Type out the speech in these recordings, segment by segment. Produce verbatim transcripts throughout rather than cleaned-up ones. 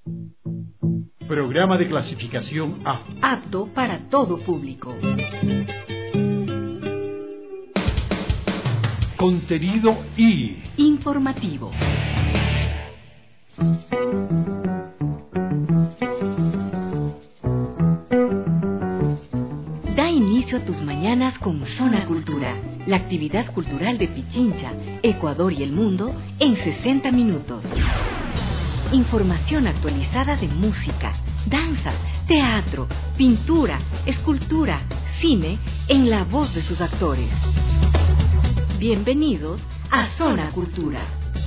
Programa de clasificación A. Apto para todo público. Contenido I. Informativo. Da inicio a tus mañanas con Zona Cultura, la actividad cultural de Pichincha, Ecuador y el mundo en sesenta minutos. Información actualizada de música, danza, teatro, pintura, escultura, cine, en la voz de sus actores. Bienvenidos a Zona Cultura.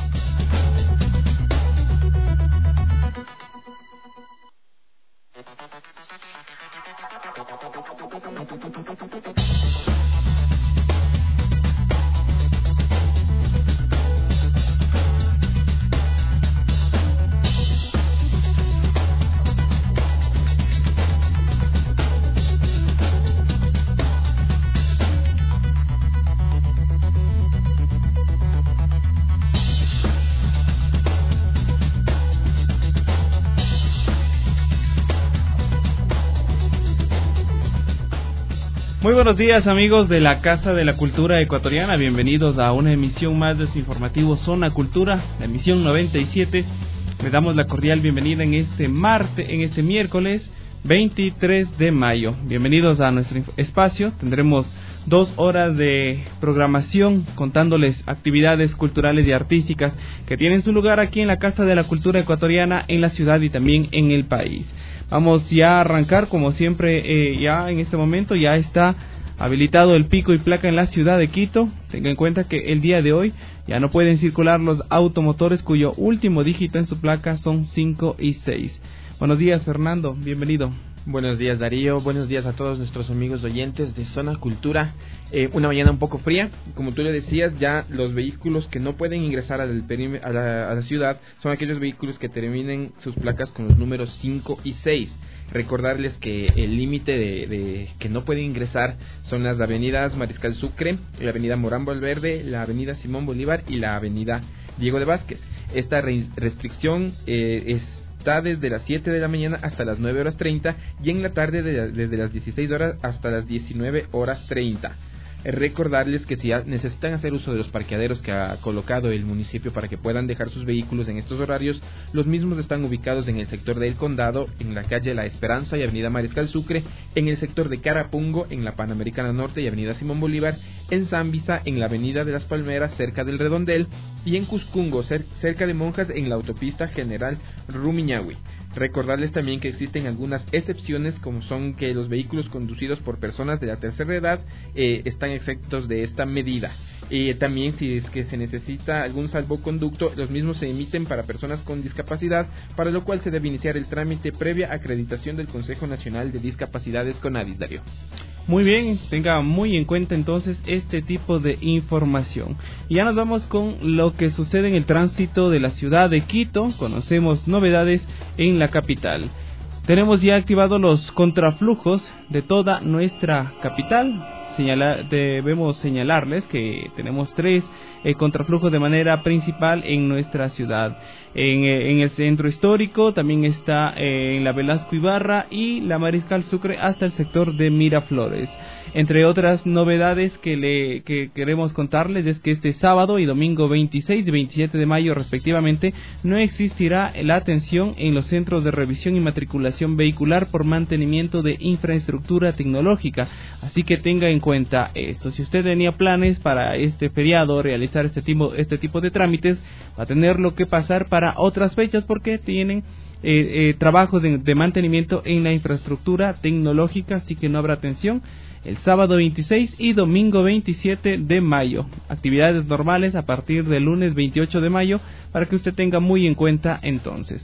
Muy buenos días, amigos de la Casa de la Cultura Ecuatoriana, bienvenidos a una emisión más de su informativo Zona Cultura, la emisión noventa y siete. Les damos la cordial bienvenida en este martes, en este miércoles veintitrés de mayo. Bienvenidos a nuestro espacio. Tendremos dos horas de programación contándoles actividades culturales y artísticas que tienen su lugar aquí en la Casa de la Cultura Ecuatoriana, en la ciudad y también en el país. Vamos ya a arrancar, como siempre, eh, ya en este momento ya está habilitado el pico y placa en la ciudad de Quito. Tenga en cuenta que el día de hoy ya no pueden circular los automotores cuyo último dígito en su placa son cinco y seis. Buenos días, Fernando, bienvenido. Buenos días, Darío, buenos días a todos nuestros amigos oyentes de Zona Cultura. Eh, una mañana un poco fría, como tú le decías, ya los vehículos que no pueden ingresar al perímetro, a, la, a la ciudad son aquellos vehículos que terminen sus placas con los números cinco y seis. Recordarles que el límite de, de que no pueden ingresar son las avenidas Mariscal Sucre, la avenida Morán Valverde, la avenida Simón Bolívar y la avenida Diego de Vázquez. Esta re- restricción eh, es está desde las siete de la mañana hasta las nueve horas treinta y en la tarde de, desde las dieciséis horas hasta las diecinueve horas treinta. Recordarles que si necesitan hacer uso de los parqueaderos que ha colocado el municipio para que puedan dejar sus vehículos en estos horarios, los mismos están ubicados en el sector del Condado, en la calle La Esperanza y avenida Mariscal Sucre, en el sector de Carapungo, en la Panamericana Norte y avenida Simón Bolívar, en Zambisa, en la avenida de las Palmeras, cerca del Redondel, y en Cuscungo, cer- cerca de Monjas, en la autopista General Rumiñahui. Recordarles también que existen algunas excepciones, como son que los vehículos conducidos por personas de la tercera edad eh, están exentos de esta medida. Eh, también si es que se necesita algún salvoconducto, los mismos se emiten para personas con discapacidad, para lo cual se debe iniciar el trámite previa acreditación del Consejo Nacional de Discapacidades CONADIS, Darío. Muy bien, tenga muy en cuenta entonces este tipo de información. Y ya nos vamos con lo que sucede en el tránsito de la ciudad de Quito. Conocemos novedades en la capital. Tenemos ya activados los contraflujos de toda nuestra capital. Señala, debemos señalarles que tenemos tres eh, contraflujos de manera principal en nuestra ciudad. En, eh, en el centro histórico también está eh, en la Velasco Ibarra y la Mariscal Sucre hasta el sector de Miraflores. Entre otras novedades que le que queremos contarles es que este sábado y domingo veintiséis y veintisiete de mayo respectivamente no existirá la atención en los centros de revisión y matriculación vehicular por mantenimiento de infraestructura tecnológica, así que tenga en cuenta esto. Si usted tenía planes para este feriado realizar este tipo este tipo de trámites, va a tenerlo que pasar para otras fechas porque tienen eh, eh, trabajos de, de mantenimiento en la infraestructura tecnológica, así que no habrá atención el sábado veintiséis y domingo veintisiete de mayo. Actividades normales a partir del lunes veintiocho de mayo para que usted tenga muy en cuenta entonces.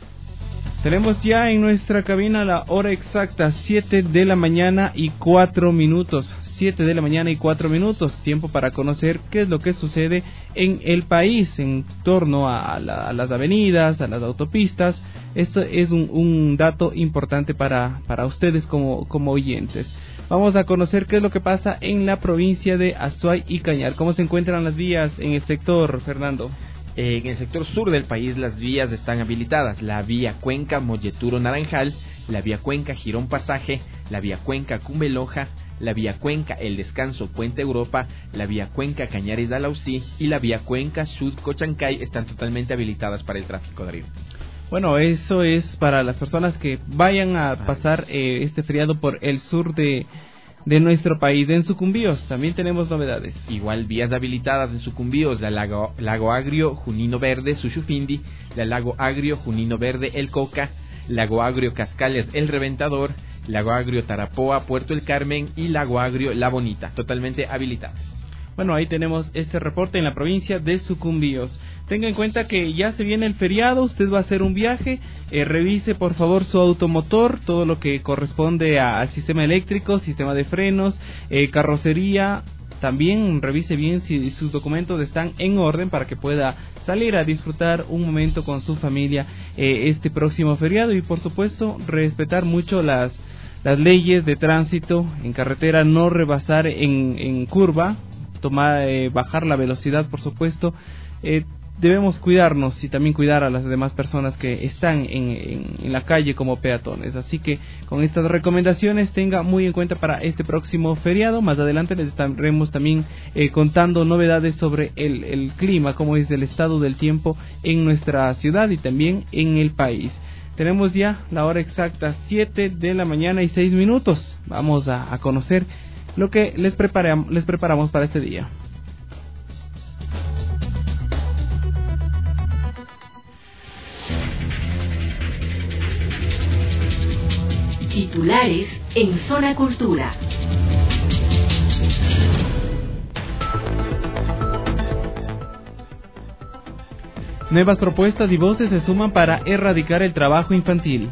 Tenemos ya en nuestra cabina la hora exacta, siete de la mañana y cuatro minutos. siete de la mañana y cuatro minutos. Tiempo para conocer qué es lo que sucede en el país en torno a, la, a las avenidas, a las autopistas. Esto es un, un dato importante para, para ustedes como, como oyentes. Vamos a conocer qué es lo que pasa en la provincia de Azuay y Cañar. ¿Cómo se encuentran las vías en el sector, Fernando? Eh, en el sector sur del país las vías están habilitadas: la vía Cuenca Molleturo Naranjal, la vía Cuenca Girón Pasaje, la vía Cuenca Cumbeloja, la vía Cuenca El Descanso Puente Europa, la vía Cuenca Cañares Dalausí y la vía Cuenca Sud Cochancay están totalmente habilitadas para el tráfico, Darío. Bueno, eso es para las personas que vayan a pasar eh, este feriado por el sur de, de nuestro país. En Sucumbíos también tenemos novedades. Igual vías habilitadas en Sucumbíos: la Lago, Lago Agrio Junino Verde Sushufindi, la Lago Agrio Junino Verde El Coca, Lago Agrio Cascales El Reventador, Lago Agrio Tarapoa Puerto El Carmen y Lago Agrio La Bonita, totalmente habilitadas. Bueno, ahí tenemos ese reporte en la provincia de Sucumbíos. Tenga en cuenta que ya se viene el feriado, usted va a hacer un viaje, eh, revise por favor su automotor, todo lo que corresponde a, al sistema eléctrico, sistema de frenos, eh, carrocería. También revise bien si sus documentos están en orden para que pueda salir a disfrutar un momento con su familia eh, este próximo feriado, y por supuesto respetar mucho las las leyes de tránsito en carretera, no rebasar en, en curva, tomar eh, bajar la velocidad, por supuesto. Eh, debemos cuidarnos y también cuidar a las demás personas que están en, en, en la calle como peatones. Así que con estas recomendaciones tenga muy en cuenta para este próximo feriado. Más adelante les estaremos también eh, contando novedades sobre el, el clima, cómo es el estado del tiempo en nuestra ciudad y también en el país. Tenemos ya la hora exacta, siete de la mañana y seis minutos. Vamos a, a conocer lo que les, preparam, les preparamos para este día. Titulares en Zona Cultura. Nuevas propuestas y voces se suman para erradicar el trabajo infantil.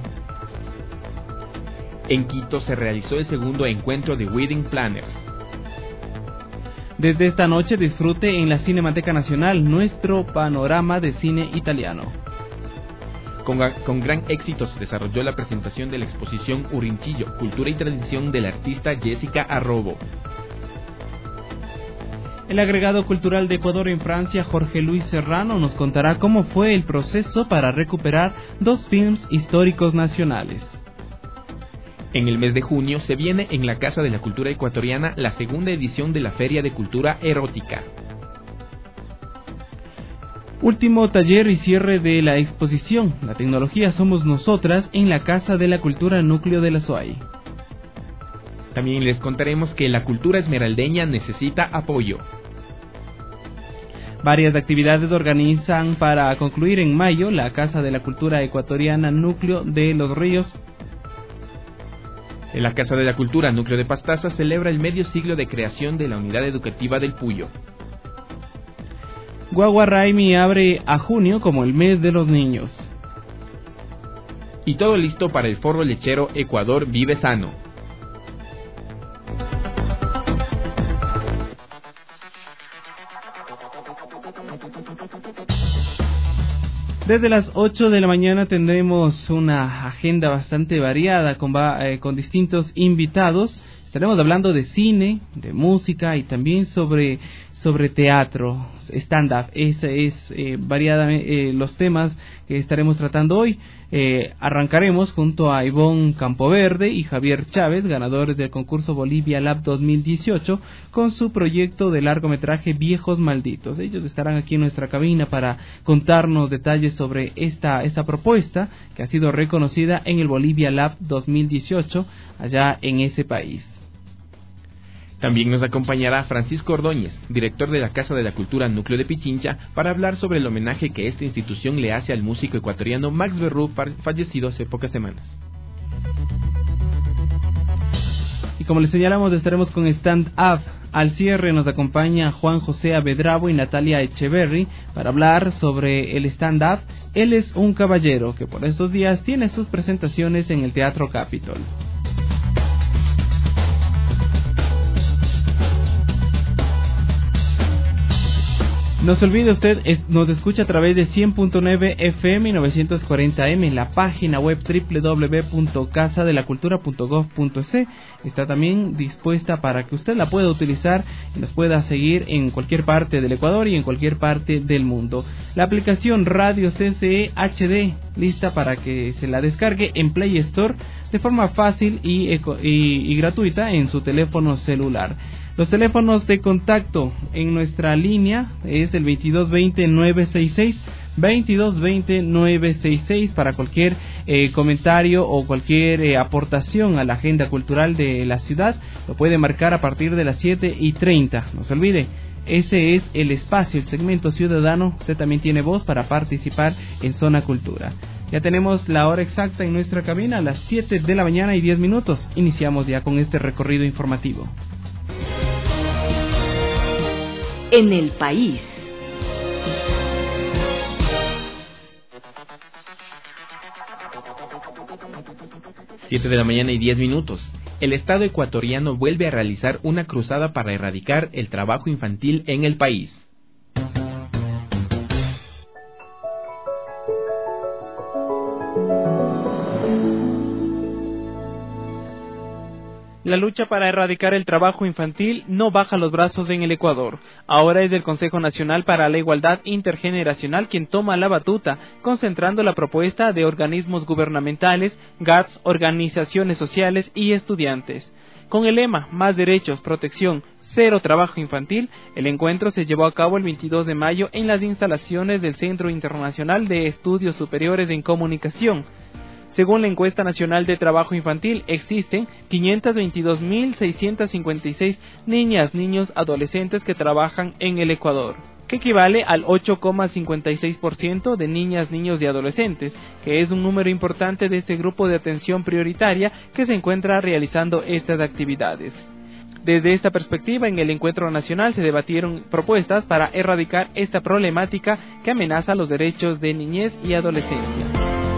En Quito se realizó el segundo encuentro de Wedding Planners. Desde esta noche disfrute en la Cinemateca Nacional nuestro panorama de cine italiano. Con, con gran éxito se desarrolló la presentación de la exposición Urinchillo, Cultura y Tradición de la artista Jessica Arrobo. El agregado cultural de Ecuador en Francia, Jorge Luis Serrano, nos contará cómo fue el proceso para recuperar dos films históricos nacionales. En el mes de junio se viene en la Casa de la Cultura Ecuatoriana la segunda edición de la Feria de Cultura Erótica. Último taller y cierre de la exposición La tecnología somos nosotras en la Casa de la Cultura Núcleo de la S O A I. También les contaremos que la cultura esmeraldeña necesita apoyo. Varias actividades organizan para concluir en mayo la Casa de la Cultura Ecuatoriana Núcleo de los Ríos. En la Casa de la Cultura Núcleo de Pastaza celebra el medio siglo de creación de la unidad educativa del Puyo. Guaguaraimi abre a junio como el mes de los niños. Y todo listo para el Foro Lechero Ecuador Vive Sano. Desde las ocho de la mañana tendremos una agenda bastante variada con, eh, con distintos invitados. Estaremos hablando de cine, de música y también sobre, sobre teatro, stand-up. Ese es eh, variada eh, los temas que estaremos tratando hoy. Eh, arrancaremos junto a Ivonne Campoverde y Javier Chávez, ganadores del concurso Bolivia Lab dos mil dieciocho, con su proyecto de largometraje Viejos Malditos. Ellos estarán aquí en nuestra cabina para contarnos detalles sobre esta, esta propuesta que ha sido reconocida en el Bolivia Lab dos mil dieciocho allá en ese país. También nos acompañará Francisco Ordóñez, director de la Casa de la Cultura Núcleo de Pichincha, para hablar sobre el homenaje que esta institución le hace al músico ecuatoriano Max Berrú, fallecido hace pocas semanas. Y como les señalamos, estaremos con Stand Up. Al cierre nos acompaña Juan José Avedravo y Natalia Echeverry para hablar sobre el Stand Up. Él es un caballero que por estos días tiene sus presentaciones en el Teatro Capitol. No se olvide usted, es, nos escucha a través de cien punto nueve F M y novecientos cuarenta M en la página web doble u doble u doble u punto casa de la cultura punto gob punto es. Está también dispuesta para que usted la pueda utilizar y nos pueda seguir en cualquier parte del Ecuador y en cualquier parte del mundo. La aplicación Radio C C E H D, lista para que se la descargue en Play Store de forma fácil y, eco, y, y gratuita en su teléfono celular. Los teléfonos de contacto en nuestra línea es el veintidós veinte nueve sesenta y seis, veintidós veinte nueve sesenta y seis para cualquier eh, comentario o cualquier eh, aportación a la agenda cultural de la ciudad. Lo puede marcar a partir de las siete y treinta. No se olvide, ese es el espacio, el segmento ciudadano. Usted también tiene voz para participar en Zona Cultura. Ya tenemos la hora exacta en nuestra cabina, a las siete de la mañana y diez minutos. Iniciamos ya con este recorrido informativo. En el país. siete de la mañana y diez minutos. El Estado ecuatoriano vuelve a realizar una cruzada para erradicar el trabajo infantil en el país. La lucha para erradicar el trabajo infantil no baja los brazos en el Ecuador. Ahora es el Consejo Nacional para la Igualdad Intergeneracional quien toma la batuta, concentrando la propuesta de organismos gubernamentales, G A T S, organizaciones sociales y estudiantes. Con el lema Más derechos, protección, cero trabajo infantil, el encuentro se llevó a cabo el veintidós de mayo en las instalaciones del Centro Internacional de Estudios Superiores en Comunicación. Según la encuesta nacional de trabajo infantil, existen quinientos veintidós mil seiscientos cincuenta y seis niñas, niños, adolescentes que trabajan en el Ecuador, que equivale al ocho coma cincuenta y seis por ciento de niñas, niños y adolescentes, que es un número importante de este grupo de atención prioritaria que se encuentra realizando estas actividades. Desde esta perspectiva, en el encuentro nacional se debatieron propuestas para erradicar esta problemática que amenaza los derechos de niñez y adolescencia.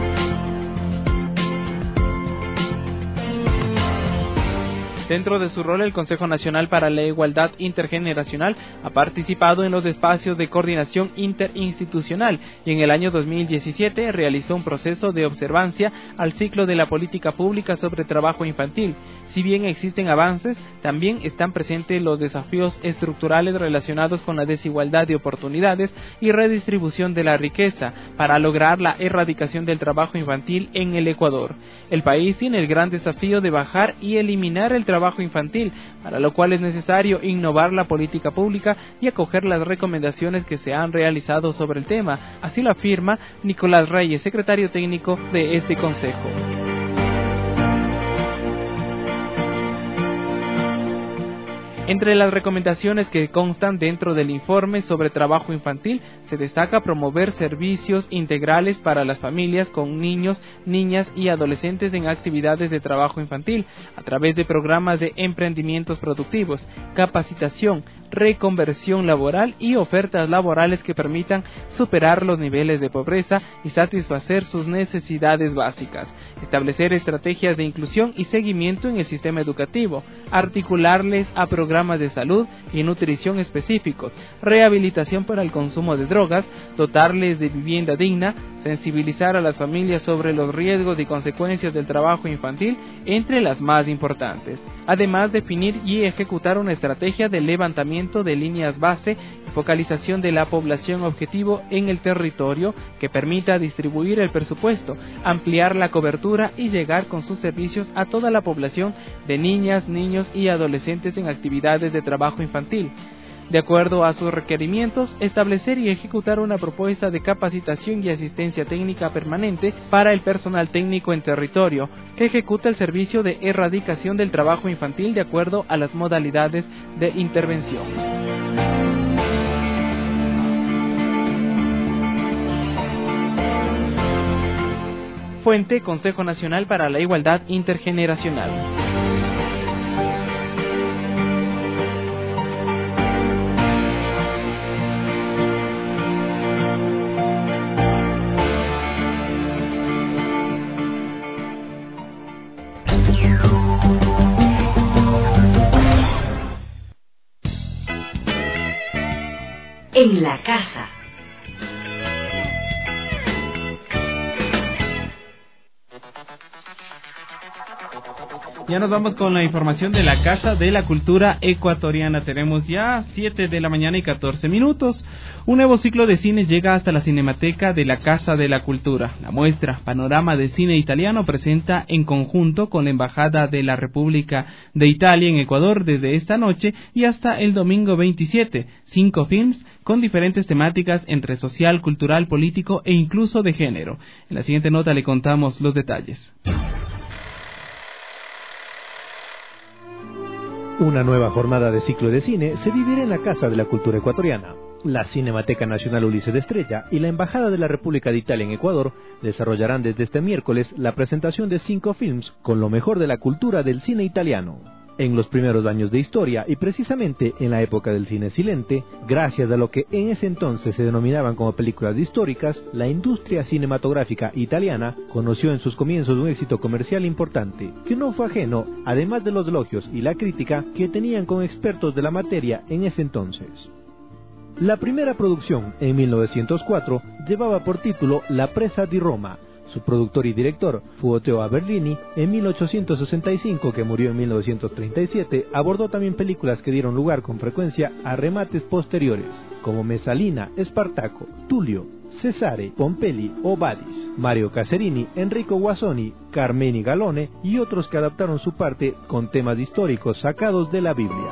Dentro de su rol, el Consejo Nacional para la Igualdad Intergeneracional ha participado en los espacios de coordinación interinstitucional y en el año dos mil diecisiete realizó un proceso de observancia al ciclo de la política pública sobre trabajo infantil. Si bien existen avances, también están presentes los desafíos estructurales relacionados con la desigualdad de oportunidades y redistribución de la riqueza para lograr la erradicación del trabajo infantil en el Ecuador. El país tiene el gran desafío de bajar y eliminar el trabajo trabajo infantil, para lo cual es necesario innovar la política pública y acoger las recomendaciones que se han realizado sobre el tema. Así lo afirma Nicolás Reyes, secretario técnico de este consejo. Entre las recomendaciones que constan dentro del informe sobre trabajo infantil, se destaca promover servicios integrales para las familias con niños, niñas y adolescentes en actividades de trabajo infantil, a través de programas de emprendimientos productivos, capacitación, reconversión laboral y ofertas laborales que permitan superar los niveles de pobreza y satisfacer sus necesidades básicas. Establecer estrategias de inclusión y seguimiento en el sistema educativo, articularles a programas de salud y nutrición específicos, rehabilitación para el consumo de drogas, dotarles de vivienda digna, sensibilizar a las familias sobre los riesgos y consecuencias del trabajo infantil, entre las más importantes. Además, definir y ejecutar una estrategia de levantamiento de líneas base y focalización de la población objetivo en el territorio que permita distribuir el presupuesto, ampliar la cobertura y llegar con sus servicios a toda la población de niñas, niños y adolescentes en actividades de trabajo infantil. De acuerdo a sus requerimientos, establecer y ejecutar una propuesta de capacitación y asistencia técnica permanente para el personal técnico en territorio, que ejecuta el servicio de erradicación del trabajo infantil de acuerdo a las modalidades de intervención. Fuente: Consejo Nacional para la Igualdad Intergeneracional. En en la casa. Ya nos vamos con la información de la Casa de la Cultura Ecuatoriana. Tenemos ya siete de la mañana y catorce minutos. Un nuevo ciclo de cine llega hasta la Cinemateca de la Casa de la Cultura. La muestra Panorama de Cine Italiano presenta en conjunto con la Embajada de la República de Italia en Ecuador desde esta noche y hasta el domingo veintisiete, cinco films con diferentes temáticas entre social, cultural, político e incluso de género. En la siguiente nota le contamos los detalles. Una nueva jornada de ciclo de cine se vivirá en la Casa de la Cultura Ecuatoriana. La Cinemateca Nacional Ulises de Estrella y la Embajada de la República de Italia en Ecuador desarrollarán desde este miércoles la presentación de cinco films con lo mejor de la cultura del cine italiano. En los primeros años de historia y precisamente en la época del cine silente, gracias a lo que en ese entonces se denominaban como películas históricas, la industria cinematográfica italiana conoció en sus comienzos un éxito comercial importante, que no fue ajeno, además de los elogios y la crítica que tenían con expertos de la materia en ese entonces. La primera producción, en mil novecientos cuatro, llevaba por título La presa di Roma. Su productor y director, Fuoteo Aberlini, en mil ochocientos sesenta y cinco, que murió en mil novecientos treinta y siete, abordó también películas que dieron lugar con frecuencia a remates posteriores, como Mesalina, Espartaco, Tulio, Cesare, Pompelli o Badis, Mario Caserini, Enrico Guasoni, Carmeni Galone y otros que adaptaron su parte con temas históricos sacados de la Biblia.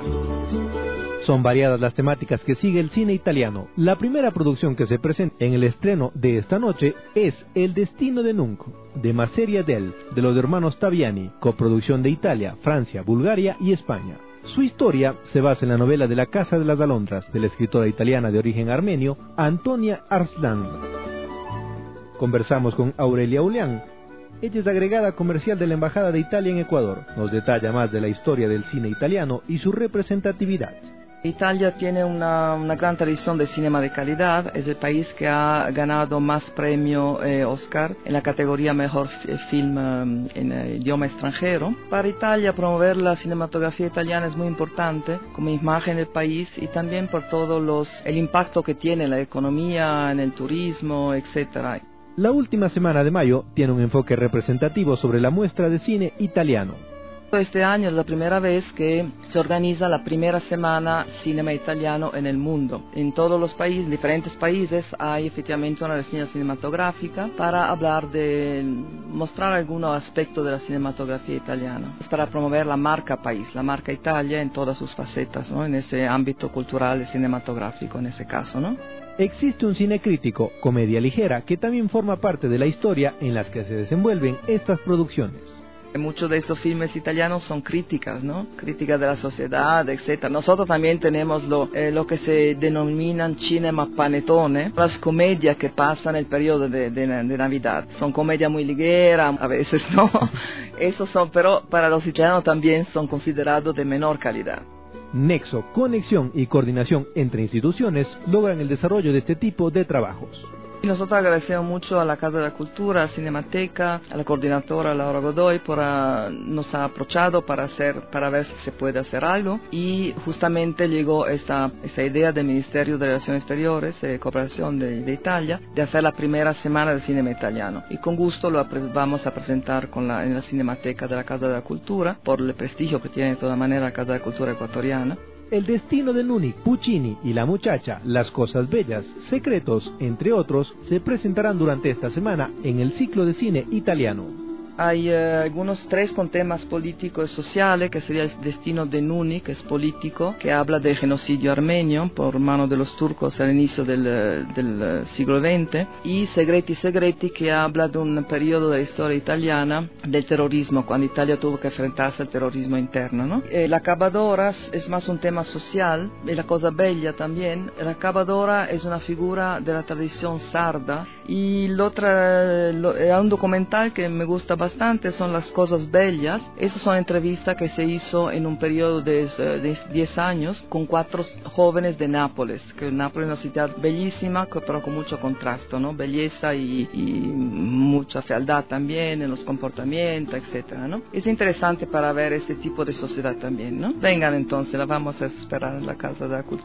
Son variadas las temáticas que sigue el cine italiano. La primera producción que se presenta en el estreno de esta noche es El destino de Nunco, de Masseria Del, de los hermanos Taviani, coproducción de Italia, Francia, Bulgaria y España. Su historia se basa en la novela de La Casa de las Alondras, de la escritora italiana de origen armenio, Antonia Arslan. Conversamos con Aurelia Ulián. Ella es agregada comercial de la Embajada de Italia en Ecuador. Nos detalla más de la historia del cine italiano y su representatividad. Italia tiene una, una gran tradición de cinema de calidad, es el país que ha ganado más premios eh, Oscar en la categoría Mejor Film eh, en eh, idioma extranjero. Para Italia promover la cinematografía italiana es muy importante como imagen del país y también por todo los, el impacto que tiene en la economía, en el turismo, etcétera. La última semana de mayo tiene un enfoque representativo sobre la muestra de cine italiano. Este año es la primera vez que se organiza la primera semana cinema italiano en el mundo. En todos los países, diferentes países, hay efectivamente una reseña cinematográfica para hablar de, mostrar algunos aspectos de la cinematografía italiana. Es para promover la marca país, la marca Italia en todas sus facetas, ¿no? En ese ámbito cultural y cinematográfico en ese caso, ¿no? Existe un cine crítico, comedia ligera, que también forma parte de la historia en las que se desenvuelven estas producciones. Muchos de esos filmes italianos son críticas, ¿no? Críticas de la sociedad, etcétera. Nosotros también tenemos lo, eh, lo que se denominan cinema panettone, las comedias que pasan el periodo de, de, de Navidad. Son comedias muy ligeras, a veces, ¿no? Esos son, pero para los italianos también son considerados de menor calidad. Nexo, conexión y coordinación entre instituciones logran el desarrollo de este tipo de trabajos. Y nosotros agradecemos mucho a la Casa de la Cultura, a Cinemateca, a la coordinadora Laura Godoy por uh, nos ha aprovechado para hacer, para ver si se puede hacer algo. Y justamente llegó esta, esta idea del Ministerio de Relaciones Exteriores y eh, Cooperación de, de Italia de hacer la primera semana de cinema italiano. Y con gusto lo vamos a presentar con la, en la Cinemateca de la Casa de la Cultura por el prestigio que tiene de toda manera la Casa de la Cultura ecuatoriana. El destino de Nuni, Puccini y La muchacha, Las cosas bellas, Secretos, entre otros, se presentarán durante esta semana en el ciclo de cine italiano. Hay eh, algunos tres con temas políticos y sociales, que sería el destino de Nuni, que es político, que habla del genocidio armenio por mano de los turcos al inicio del, del siglo veinte, y Segreti Segreti, que habla de un periodo de la historia italiana del terrorismo, cuando Italia tuvo que enfrentarse al terrorismo interno, ¿no? Eh, la Cavadora es más un tema social, y la cosa bella también. La Cavadora es una figura de la tradición sarda, y l'otra, lo, è un documental que me gusta bastante. Bastante son Las cosas bellas. Esas son entrevistas que se hizo en un periodo de diez años con cuatro jóvenes de Nápoles, que Nápoles es una ciudad bellísima, pero con mucho contraste, ¿no? Belleza y, y mucha fealdad también en los comportamientos, etcétera, ¿no? Es interesante para ver este tipo de sociedad también, ¿no? Vengan entonces, la vamos a esperar en la Casa de la Cultura.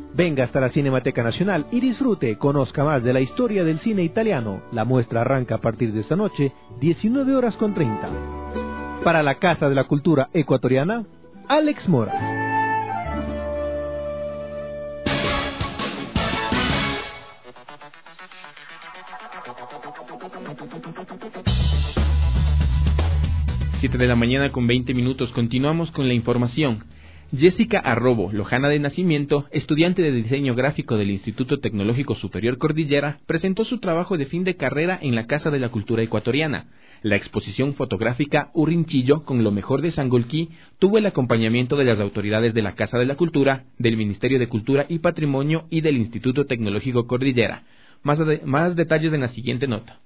Venga hasta la Cinemateca Nacional y disfrute, conozca más de la historia del cine italiano. La muestra arranca a partir de esta noche, diecinueve horas con treinta. Para la Casa de la Cultura Ecuatoriana, Alex Mora. siete de la mañana con veinte minutos. Continuamos con la información. Jessica Arrobo, lojana de nacimiento, estudiante de diseño gráfico del Instituto Tecnológico Superior Cordillera, presentó su trabajo de fin de carrera en la Casa de la Cultura Ecuatoriana. La exposición fotográfica Urrinchillo, con lo mejor de Sangolquí, tuvo el acompañamiento de las autoridades de la Casa de la Cultura, del Ministerio de Cultura y Patrimonio y del Instituto Tecnológico Cordillera. Más, de, más detalles en la siguiente nota.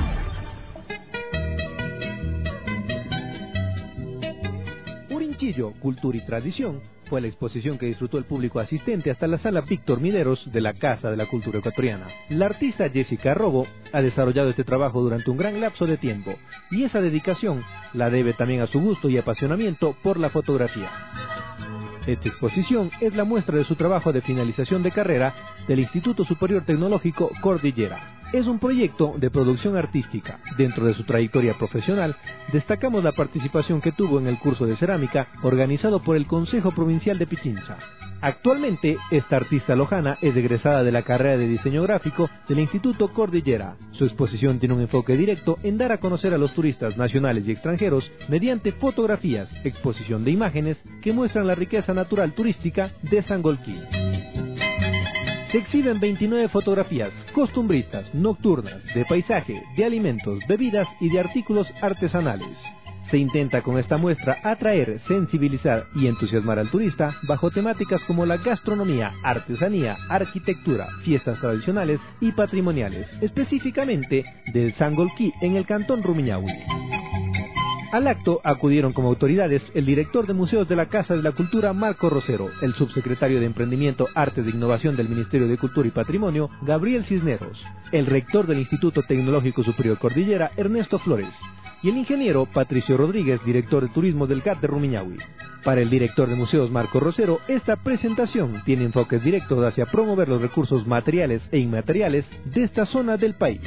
Urrinchillo, Cultura y Tradición fue la exposición que disfrutó el público asistente hasta la sala Víctor Mideros de la Casa de la Cultura Ecuatoriana. La artista Jessica Arrobo ha desarrollado este trabajo durante un gran lapso de tiempo y esa dedicación la debe también a su gusto y apasionamiento por la fotografía. Esta exposición es la muestra de su trabajo de finalización de carrera del Instituto Superior Tecnológico Cordillera. Es un proyecto de producción artística. Dentro de su trayectoria profesional, destacamos la participación que tuvo en el curso de cerámica organizado por el Consejo Provincial de Pichincha. Actualmente, esta artista lojana es egresada de la carrera de diseño gráfico del Instituto Cordillera. Su exposición tiene un enfoque directo en dar a conocer a los turistas nacionales y extranjeros mediante fotografías, exposición de imágenes que muestran la riqueza natural turística de Sangolquí. Se exhiben veintinueve fotografías costumbristas, nocturnas, de paisaje, de alimentos, bebidas y de artículos artesanales. Se intenta con esta muestra atraer, sensibilizar y entusiasmar al turista bajo temáticas como la gastronomía, artesanía, arquitectura, fiestas tradicionales y patrimoniales, específicamente del Sangolquí en el cantón Rumiñahui. Al acto acudieron como autoridades el director de museos de la Casa de la Cultura, Marco Rosero, el subsecretario de Emprendimiento, Artes e Innovación del Ministerio de Cultura y Patrimonio, Gabriel Cisneros, el rector del Instituto Tecnológico Superior Cordillera, Ernesto Flores, y el ingeniero Patricio Rodríguez, director de Turismo del C A T de Rumiñahui. Para el director de museos, Marco Rosero, esta presentación tiene enfoques directos hacia promover los recursos materiales e inmateriales de esta zona del país.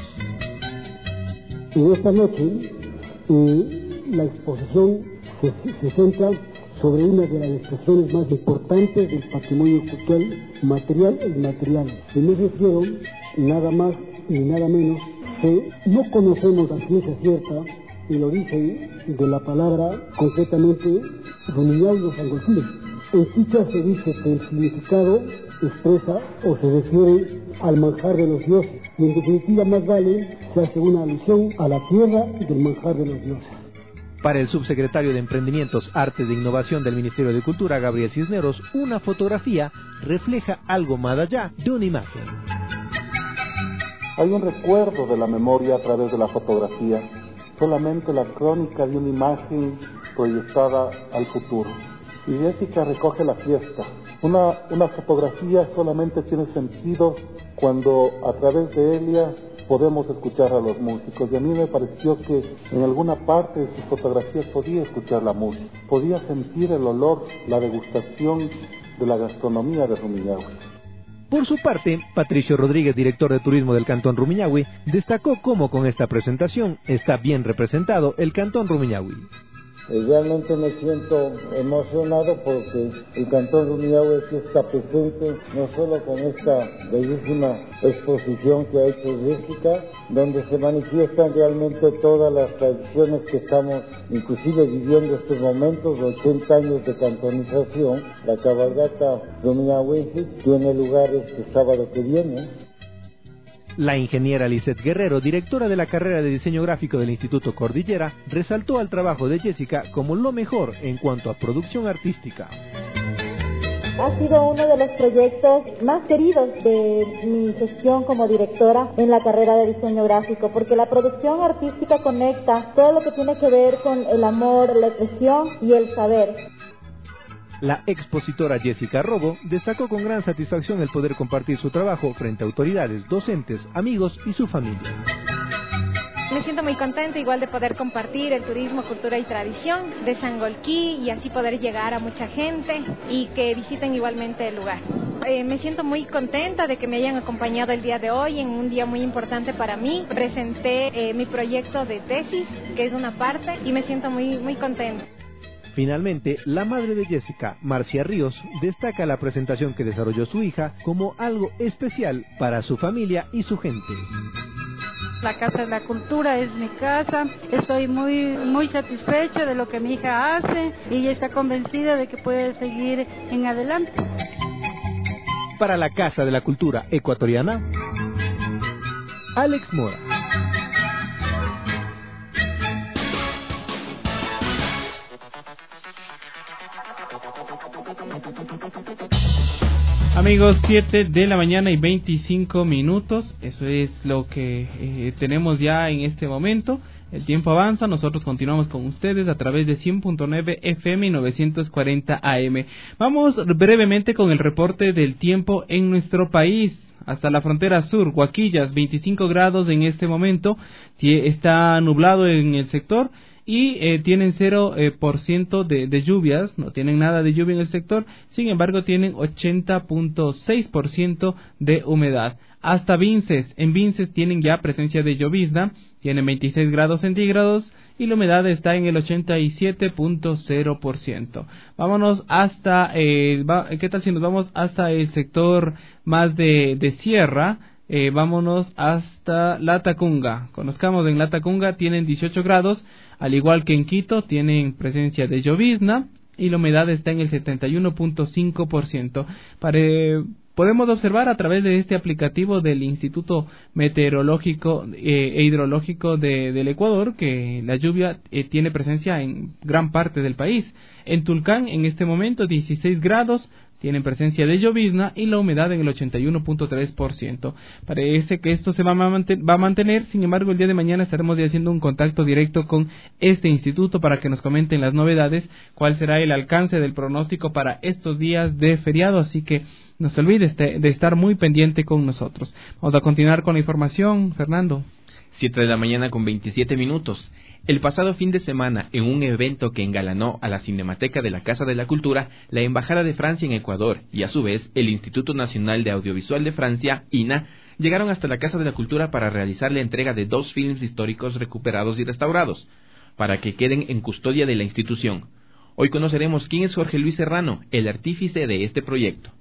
Y esta noche, eh... la exposición se, se centra sobre una de las expresiones más importantes del patrimonio cultural, material e inmaterial. Y me refiero, nada más ni nada menos, que no conocemos la ciencia cierta el origen de la palabra, concretamente, Rumiñahui o Sangolquí. En Quichua se dice que el significado expresa o se refiere al manjar de los dioses, y en definitiva más vale se hace una alusión a la tierra del manjar de los dioses. Para el subsecretario de Emprendimientos, Artes e Innovación del Ministerio de Cultura, Gabriel Cisneros, una fotografía refleja algo más allá de una imagen. Hay un recuerdo de la memoria a través de la fotografía, solamente la crónica de una imagen proyectada al futuro. Y Jessica recoge la fiesta. Una, una fotografía solamente tiene sentido cuando a través de ella podemos escuchar a los músicos, y a mí me pareció que en alguna parte de sus fotografías podía escuchar la música, podía sentir el olor, la degustación de la gastronomía de Rumiñahui. Por su parte, Patricio Rodríguez, director de turismo del Cantón Rumiñahui, destacó cómo con esta presentación está bien representado el Cantón Rumiñahui. Realmente me siento emocionado porque el Cantón Rumiñahui aquí está presente, no solo con esta bellísima exposición que ha hecho Jessica, donde se manifiestan realmente todas las tradiciones que estamos inclusive viviendo estos momentos de ochenta años de cantonización. La cabalgata rumiñahuense tiene lugar este sábado que viene. La ingeniera Lisette Guerrero, directora de la carrera de diseño gráfico del Instituto Cordillera, resaltó al trabajo de Jessica como lo mejor en cuanto a producción artística. Ha sido uno de los proyectos más queridos de mi gestión como directora en la carrera de diseño gráfico, porque la producción artística conecta todo lo que tiene que ver con el amor, la expresión y el saber. La expositora Jessica Arrobo destacó con gran satisfacción el poder compartir su trabajo frente a autoridades, docentes, amigos y su familia. Me siento muy contenta igual de poder compartir el turismo, cultura y tradición de Sangolquí y así poder llegar a mucha gente y que visiten igualmente el lugar. eh, me siento muy contenta de que me hayan acompañado el día de hoy en un día muy importante para mí. Presenté eh, mi proyecto de tesis, que es una parte, y me siento muy, muy contenta. Finalmente, la madre de Jessica, Marcia Ríos, destaca la presentación que desarrolló su hija como algo especial para su familia y su gente. La Casa de la Cultura es mi casa, estoy muy muy satisfecha de lo que mi hija hace y ella está convencida de que puede seguir en adelante. Para la Casa de la Cultura Ecuatoriana, Alex Mora. Amigos, siete de la mañana y veinticinco minutos, eso es lo que eh, tenemos ya en este momento. El tiempo avanza, nosotros continuamos con ustedes a través de cien punto nueve F M y novecientos cuarenta A M. Vamos brevemente con el reporte del tiempo en nuestro país. Hasta la frontera sur, Huaquillas, veinticinco grados en este momento, está nublado en el sector. Y eh, tienen cero por ciento de, de lluvias, no tienen nada de lluvia en el sector, sin embargo tienen ochenta punto seis por ciento de humedad. Hasta Vinces, en Vinces tienen ya presencia de llovizna, tienen veintiséis grados centígrados y la humedad está en el ochenta y siete punto cero por ciento. Vámonos hasta, eh, va, ¿qué tal si nos vamos hasta el sector más de, de sierra? Eh, vámonos hasta La Tacunga. Conozcamos en La Tacunga, tienen dieciocho grados, al igual que en Quito, tienen presencia de llovizna y la humedad está en el setenta y uno punto cinco por ciento. Para, eh, podemos observar a través de este aplicativo del Instituto Meteorológico eh, e Hidrológico de, del Ecuador que la lluvia eh, tiene presencia en gran parte del país. En Tulcán, en este momento, dieciséis grados, tienen presencia de llovizna y la humedad en el ochenta y uno punto tres por ciento. Parece que esto se va a, manten- va a mantener, sin embargo el día de mañana estaremos ya haciendo un contacto directo con este instituto para que nos comenten las novedades, cuál será el alcance del pronóstico para estos días de feriado, así que no se olvide de, de estar muy pendiente con nosotros. Vamos a continuar con la información, Fernando. siete de la mañana con veintisiete minutos. El pasado fin de semana, en un evento que engalanó a la Cinemateca de la Casa de la Cultura, la Embajada de Francia en Ecuador y, a su vez, el Instituto Nacional de Audiovisual de Francia, I N A, llegaron hasta la Casa de la Cultura para realizar la entrega de dos films históricos recuperados y restaurados, para que queden en custodia de la institución. Hoy conoceremos quién es Jorge Luis Serrano, el artífice de este proyecto.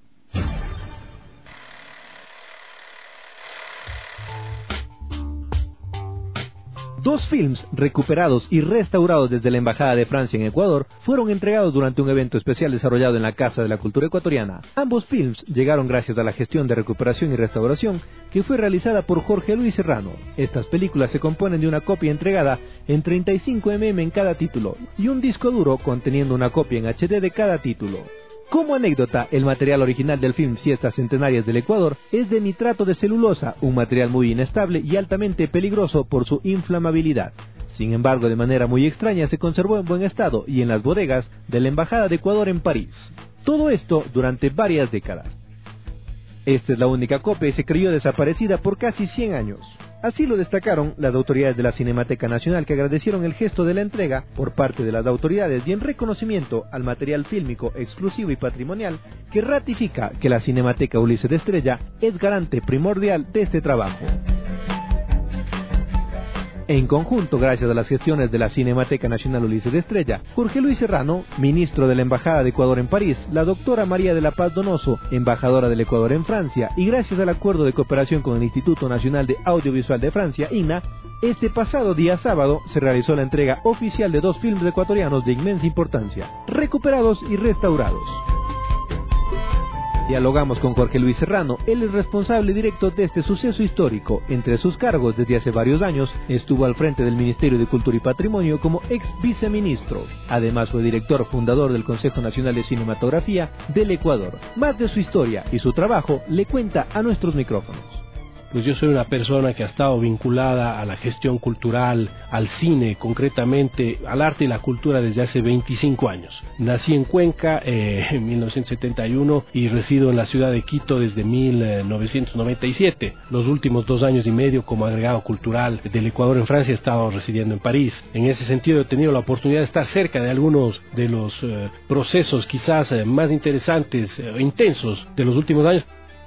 Dos films recuperados y restaurados desde la Embajada de Francia en Ecuador fueron entregados durante un evento especial desarrollado en la Casa de la Cultura Ecuatoriana. Ambos films llegaron gracias a la gestión de recuperación y restauración que fue realizada por Jorge Luis Serrano. Estas películas se componen de una copia entregada en treinta y cinco milímetros en cada título y un disco duro conteniendo una copia en H D de cada título. Como anécdota, el material original del film Fiestas Centenarias del Ecuador es de nitrato de celulosa, un material muy inestable y altamente peligroso por su inflamabilidad. Sin embargo, de manera muy extraña se conservó en buen estado y en las bodegas de la Embajada de Ecuador en París. Todo esto durante varias décadas. Esta es la única copia y se creyó desaparecida por casi cien años. Así lo destacaron las autoridades de la Cinemateca Nacional, que agradecieron el gesto de la entrega por parte de las autoridades y en reconocimiento al material fílmico exclusivo y patrimonial que ratifica que la Cinemateca Ulises de Estrella es garante primordial de este trabajo. En conjunto, gracias a las gestiones de la Cinemateca Nacional Ulises de Estrella, Jorge Luis Serrano, ministro de la Embajada de Ecuador en París, la doctora María de la Paz Donoso, embajadora del Ecuador en Francia, y gracias al acuerdo de cooperación con el Instituto Nacional de Audiovisual de Francia, I N A, este pasado día sábado se realizó la entrega oficial de dos filmes ecuatorianos de inmensa importancia, recuperados y restaurados. Dialogamos con Jorge Luis Serrano, él es responsable directo de este suceso histórico. Entre sus cargos desde hace varios años, estuvo al frente del Ministerio de Cultura y Patrimonio como ex viceministro. Además fue director fundador del Consejo Nacional de Cinematografía del Ecuador. Más de su historia y su trabajo le cuenta a nuestros micrófonos. pues yo soy una persona que ha estado vinculada a la gestión cultural, al cine, concretamente al arte y la cultura desde hace veinticinco años. Nací en Cuenca eh, en mil novecientos setenta y uno y resido en la ciudad de Quito desde mil novecientos noventa y siete. Los últimos dos años y medio como agregado cultural del Ecuador en Francia he estado residiendo en París. En ese sentido he tenido la oportunidad de estar cerca de algunos de los eh, procesos quizás eh, más interesantes e eh, intensos de los últimos años.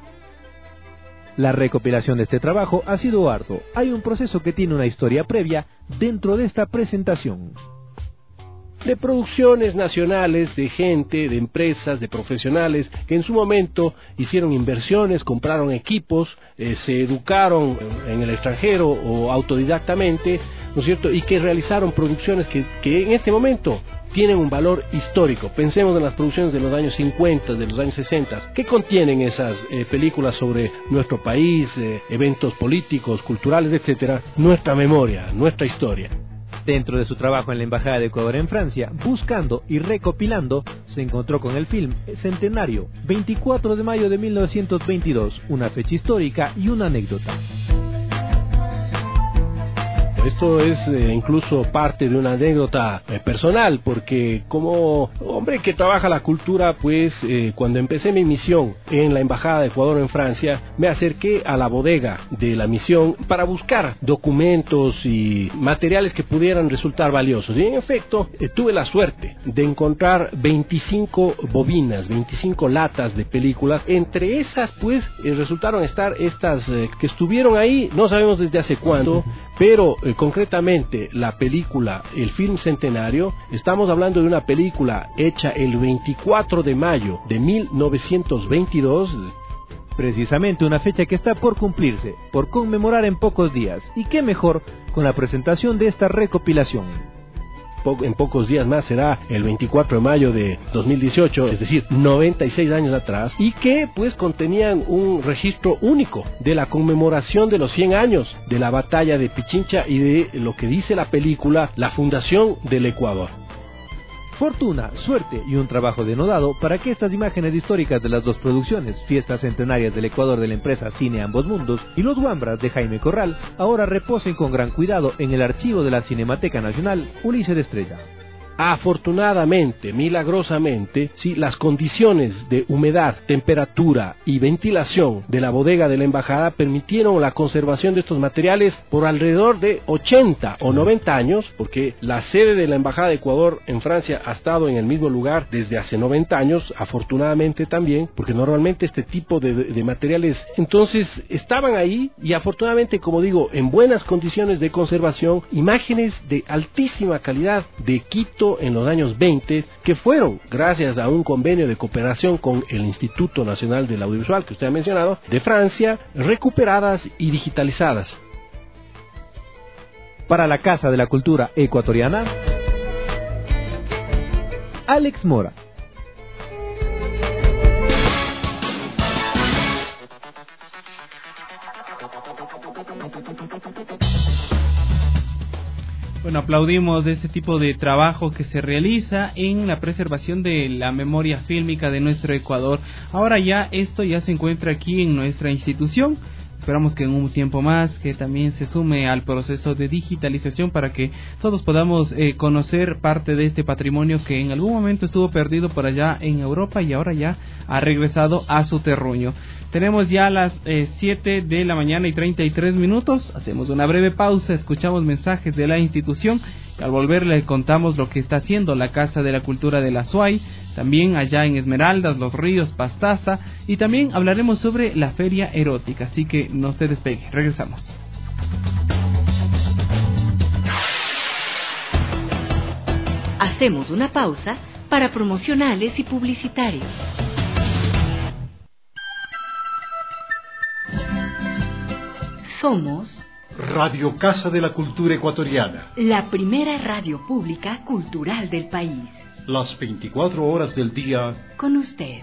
La recopilación de este trabajo ha sido arduo. Hay un proceso que tiene una historia previa dentro de esta presentación. De producciones nacionales, de gente, de empresas, de profesionales que en su momento hicieron inversiones, compraron equipos, eh, se educaron en el extranjero o autodidactamente, ¿no es cierto? Y que realizaron producciones que, que en este momento tienen un valor histórico. Pensemos en las producciones de los años cincuenta, de los años sesenta. ¿Qué contienen esas eh, películas sobre nuestro país, eh, eventos políticos, culturales, etcétera? Nuestra memoria, nuestra historia. Dentro de su trabajo en la Embajada de Ecuador en Francia, buscando y recopilando, se encontró con el film Centenario, veinticuatro de mayo de mil novecientos veintidós, una fecha histórica y una anécdota. Esto es eh, incluso parte de una anécdota eh, personal, porque como hombre que trabaja la cultura, pues eh, cuando empecé mi misión en la Embajada de Ecuador en Francia, me acerqué a la bodega de la misión para buscar documentos y materiales que pudieran resultar valiosos. Y en efecto, eh, tuve la suerte de encontrar veinticinco bobinas, veinticinco latas de películas. Entre esas, pues, eh, resultaron estar estas eh, que estuvieron ahí, no sabemos desde hace cuándo, pero eh, concretamente la película, el film Centenario, estamos hablando de una película hecha el veinticuatro de mayo de mil novecientos veintidós. Precisamente una fecha que está por cumplirse, por conmemorar en pocos días. Y qué mejor con la presentación de esta recopilación. En pocos días más será el veinticuatro de mayo de dos mil dieciocho, es decir, noventa y seis años atrás, y que pues contenían un registro único de la conmemoración de los cien años de la batalla de Pichincha y de lo que dice la película, la fundación del Ecuador. Fortuna, suerte y un trabajo denodado para que estas imágenes históricas de las dos producciones, Fiestas Centenarias del Ecuador de la empresa Cine Ambos Mundos y Los Wambras de Jaime Corral, ahora reposen con gran cuidado en el archivo de la Cinemateca Nacional Ulises de Estrella. Afortunadamente, milagrosamente, sí, las condiciones de humedad, temperatura y ventilación de la bodega de la embajada permitieron la conservación de estos materiales por alrededor de ochenta o noventa años, porque la sede de la embajada de Ecuador en Francia ha estado en el mismo lugar desde hace noventa años, afortunadamente también, porque normalmente este tipo de, de materiales entonces estaban ahí y afortunadamente, como digo, en buenas condiciones de conservación, imágenes de altísima calidad de Quito en los años veinte, que fueron, gracias a un convenio de cooperación con el Instituto Nacional del Audiovisual, que usted ha mencionado, de Francia, recuperadas y digitalizadas. Para la Casa de la Cultura Ecuatoriana, Alex Mora. Bueno, aplaudimos ese tipo de trabajo que se realiza en la preservación de la memoria fílmica de nuestro Ecuador. Ahora ya esto ya se encuentra aquí en nuestra institución. Esperamos que en un tiempo más que también se sume al proceso de digitalización para que todos podamos eh, conocer parte de este patrimonio que en algún momento estuvo perdido por allá en Europa y ahora ya ha regresado a su terruño. Tenemos ya las eh, siete de la mañana y treinta y tres minutos. Hacemos una breve pausa, escuchamos mensajes de la institución y al volver le contamos lo que está haciendo la Casa de la Cultura de la SUAY, también allá en Esmeraldas, Los Ríos, Pastaza, y también hablaremos sobre la feria erótica, así que no se despegue, regresamos. Hacemos una pausa para promocionales y publicitarios. Somos Radio Casa de la Cultura Ecuatoriana, la primera radio pública cultural del país. Las veinticuatro horas del día con usted.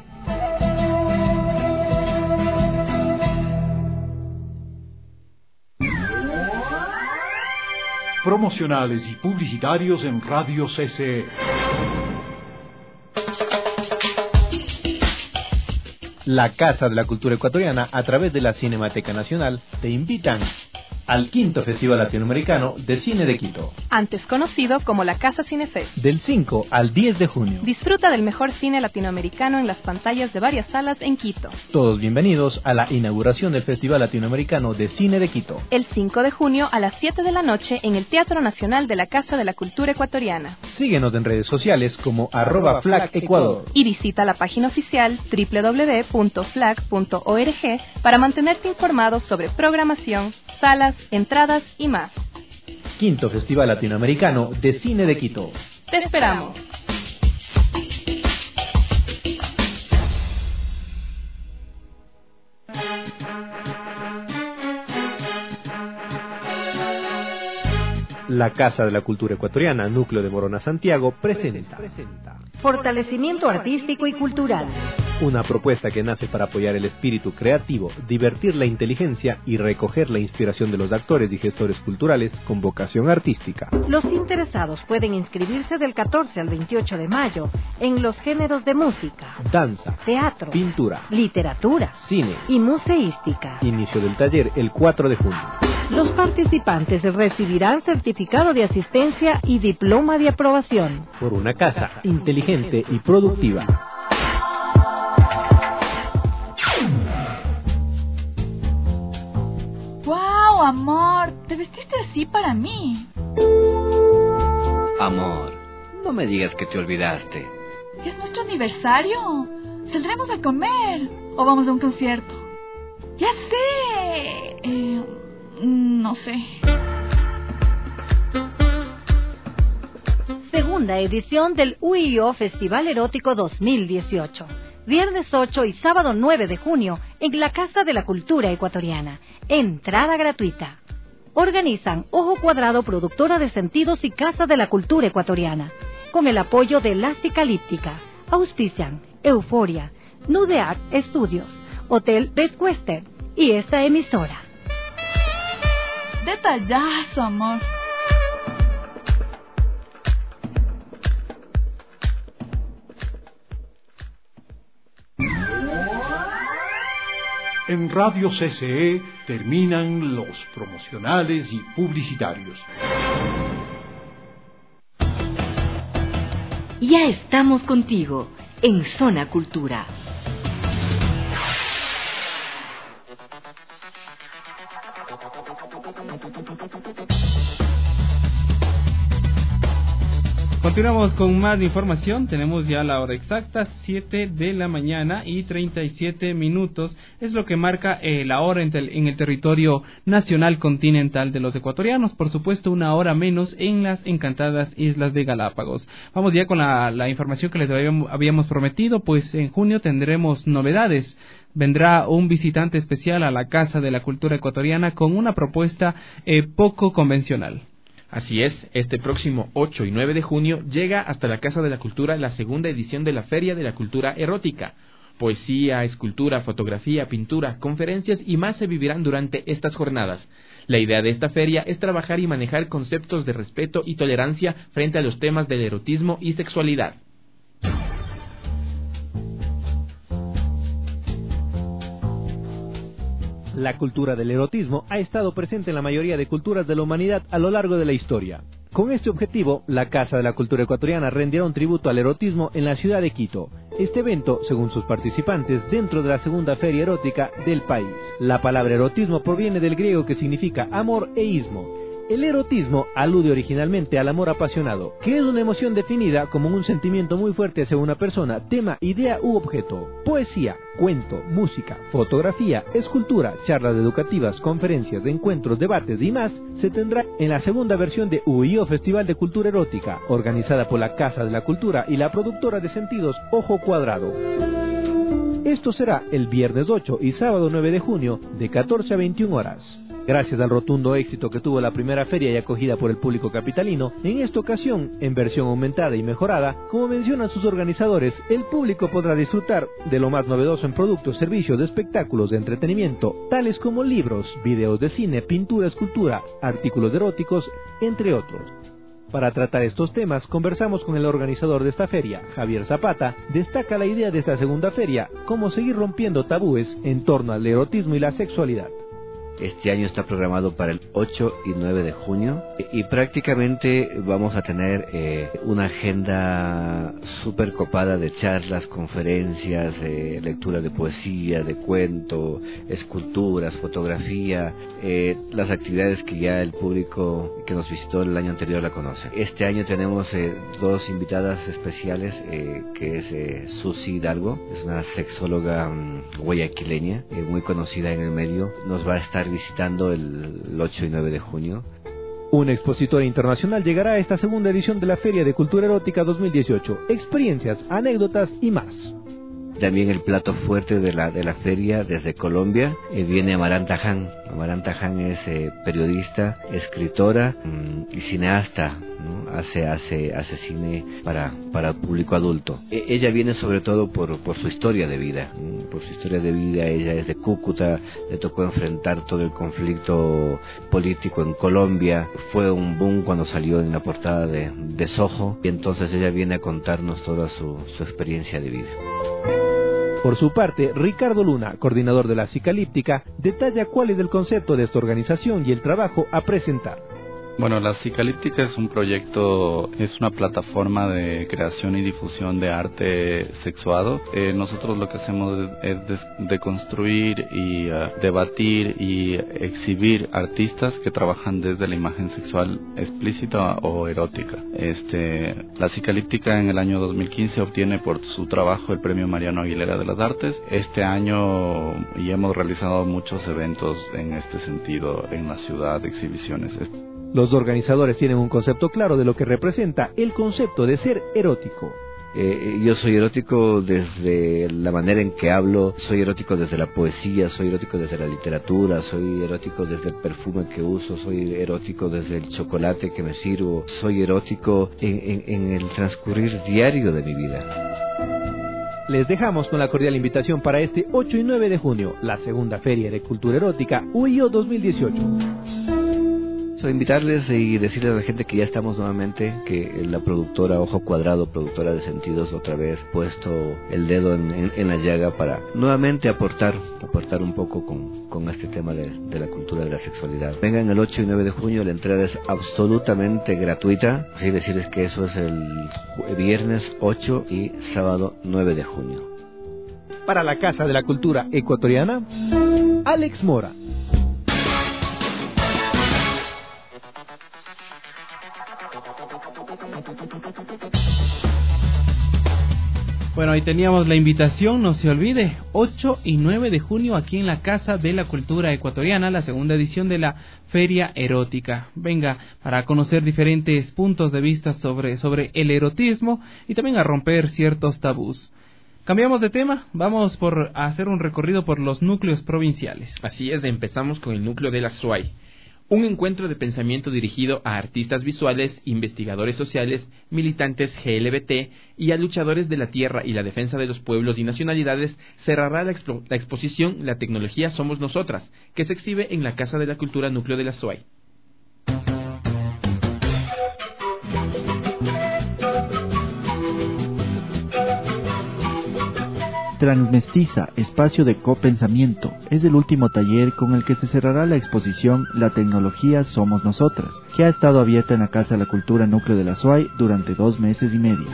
Promocionales y publicitarios en Radio C C E. La Casa de la Cultura Ecuatoriana, a través de la Cinemateca Nacional, te invitan al quinto Festival Latinoamericano de Cine de Quito, antes conocido como la Casa Cinefest. Del cinco al diez de junio. Disfruta del mejor cine latinoamericano en las pantallas de varias salas en Quito. Todos bienvenidos a la inauguración del Festival Latinoamericano de Cine de Quito. El cinco de junio a las siete de la noche en el Teatro Nacional de la Casa de la Cultura Ecuatoriana. Síguenos en redes sociales como arroba flag Ecuador. Y visita la página oficial doble u doble u doble u punto flag punto org para mantenerte informado sobre programación, salas, entradas y más. Quinto Festival Latinoamericano de Cine de Quito. Te esperamos. La Casa de la Cultura Ecuatoriana, Núcleo de Morona Santiago, presenta Fortalecimiento artístico y cultural. Una propuesta que nace para apoyar el espíritu creativo, divertir la inteligencia y recoger la inspiración de los actores y gestores culturales con vocación artística. Los interesados pueden inscribirse del catorce al veintiocho de mayo en los géneros de música, danza, teatro, pintura, literatura, cine y museística. Inicio del taller el cuatro de junio. Los participantes recibirán certificado de asistencia y diploma de aprobación. Por una casa inteligente y productiva. ¡Wow, amor! ¿Te vestiste así para mí? Amor, no me digas que te olvidaste. ¿Es nuestro aniversario? ¿Saldremos a comer? ¿O vamos a un concierto? ¡Ya sé! Eh, no sé. Segunda edición del U I O Festival Erótico dos mil dieciocho. Viernes ocho y sábado nueve de junio en la Casa de la Cultura Ecuatoriana. Entrada gratuita. Organizan Ojo Cuadrado, Productora de Sentidos y Casa de la Cultura Ecuatoriana. Con el apoyo de Elástica Líptica. Auspician Euforia, Nudeart Estudios, Hotel Best Western y esta emisora. Detallazo, amor. En Radio C C E terminan los promocionales y publicitarios. Ya estamos contigo en Zona Cultura. Continuamos con más información. Tenemos ya la hora exacta, siete de la mañana y treinta y siete minutos. Es lo que marca eh, la hora en, tel, en el territorio nacional continental de los ecuatorianos. Por supuesto, una hora menos en las encantadas islas de Galápagos. Vamos ya con la, la información que les habíamos, habíamos prometido. Pues en junio tendremos novedades. Vendrá un visitante especial a la Casa de la Cultura Ecuatoriana con una propuesta eh, poco convencional. Así es, este próximo ocho y nueve de junio llega hasta la Casa de la Cultura la segunda edición de la Feria de la Cultura Erótica. Poesía, escultura, fotografía, pintura, conferencias y más se vivirán durante estas jornadas. La idea de esta feria es trabajar y manejar conceptos de respeto y tolerancia frente a los temas del erotismo y sexualidad. La cultura del erotismo ha estado presente en la mayoría de culturas de la humanidad a lo largo de la historia. Con este objetivo, la Casa de la Cultura Ecuatoriana rendirá un tributo al erotismo en la ciudad de Quito. Este evento, según sus participantes, dentro de la segunda feria erótica del país. La palabra erotismo proviene del griego que significa amor e ismo. El erotismo alude originalmente al amor apasionado, que es una emoción definida como un sentimiento muy fuerte hacia una persona, tema, idea u objeto. Poesía, cuento, música, fotografía, escultura, charlas educativas, conferencias, encuentros, debates y más se tendrá en la segunda versión de U I O Festival de Cultura Erótica, organizada por la Casa de la Cultura y la productora de sentidos Ojo Cuadrado. Esto será el viernes ocho y sábado nueve de junio de catorce a veintiuna horas. Gracias al rotundo éxito que tuvo la primera feria y acogida por el público capitalino, en esta ocasión, en versión aumentada y mejorada, como mencionan sus organizadores, el público podrá disfrutar de lo más novedoso en productos, servicios de espectáculos de entretenimiento, tales como libros, videos de cine, pintura, escultura, artículos eróticos, entre otros. Para tratar estos temas, conversamos con el organizador de esta feria, Javier Zapata. Destaca la idea de esta segunda feria, cómo seguir rompiendo tabúes en torno al erotismo y la sexualidad. Este año está programado para el ocho y nueve de junio y prácticamente vamos a tener eh, una agenda súper copada de charlas, conferencias, eh, lectura de poesía, de cuento, esculturas, fotografía, eh, las actividades que ya el público que nos visitó el año anterior la conoce. Este año tenemos eh, dos invitadas especiales, eh, que es eh, Susi Hidalgo, es una sexóloga um, guayaquileña, eh, muy conocida en el medio, nos va a estar visitando el, el ocho y nueve de junio. Un expositor internacional llegará a esta segunda edición de la Feria de Cultura Erótica dos mil dieciocho. Experiencias, anécdotas y más. También el plato fuerte de la de la feria desde Colombia eh, viene Amaranta Han. Amaranta Han es eh, periodista, escritora mmm, y cineasta, ¿no? Hace hace hace cine para para el público adulto. E- ella viene sobre todo por por su historia de vida, ¿no? Por su historia de vida. Ella es de Cúcuta, le tocó enfrentar todo el conflicto político en Colombia. Fue un boom cuando salió en la portada de de Soho y entonces ella viene a contarnos toda su su experiencia de vida. Por su parte, Ricardo Luna, coordinador de la Cicalíptica, detalla cuál es el concepto de esta organización y el trabajo a presentar. Bueno, la Cicalíptica es un proyecto, es una plataforma de creación y difusión de arte sexuado. Eh, nosotros lo que hacemos es deconstruir y uh, debatir y exhibir artistas que trabajan desde la imagen sexual explícita o erótica. Este, la Cicalíptica en el año dos mil quince obtiene por su trabajo el Premio Mariano Aguilera de las Artes. Este año y hemos realizado muchos eventos en este sentido en la ciudad, exhibiciones. Los organizadores tienen un concepto claro de lo que representa el concepto de ser erótico. Eh, yo soy erótico desde la manera en que hablo, soy erótico desde la poesía, soy erótico desde la literatura, soy erótico desde el perfume que uso, soy erótico desde el chocolate que me sirvo, soy erótico en, en, en el transcurrir diario de mi vida. Les dejamos con la cordial invitación para este ocho y nueve de junio, la segunda Feria de Cultura Erótica U I O dos mil dieciocho. So, invitarles y decirles a la gente que ya estamos nuevamente, que la productora Ojo Cuadrado, productora de Sentidos, otra vez puesto el dedo en, en, en la llaga para nuevamente aportar, aportar un poco con, con este tema de, de la cultura de la sexualidad. Vengan el ocho y nueve de junio, la entrada es absolutamente gratuita, así decirles que eso es el viernes ocho y sábado nueve de junio. Para la Casa de la Cultura Ecuatoriana, Alex Mora. Bueno, ahí teníamos la invitación, no se olvide, ocho y nueve de junio aquí en la Casa de la Cultura Ecuatoriana, la segunda edición de la Feria Erótica. Venga, para conocer diferentes puntos de vista sobre, sobre el erotismo y también a romper ciertos tabús. Cambiamos de tema, vamos por a hacer un recorrido por los núcleos provinciales. Así es, empezamos con el núcleo de la S U A Y. Un encuentro de pensamiento dirigido a artistas visuales, investigadores sociales, militantes G L B T y a luchadores de la tierra y la defensa de los pueblos y nacionalidades cerrará la, expo- la exposición La tecnología somos nosotras, que se exhibe en la Casa de la Cultura Núcleo de la S U A Y. Transmestiza, espacio de copensamiento, es el último taller con el que se cerrará la exposición La tecnología somos nosotras, que ha estado abierta en la Casa de la Cultura Núcleo de la S U A Y durante dos meses y medio.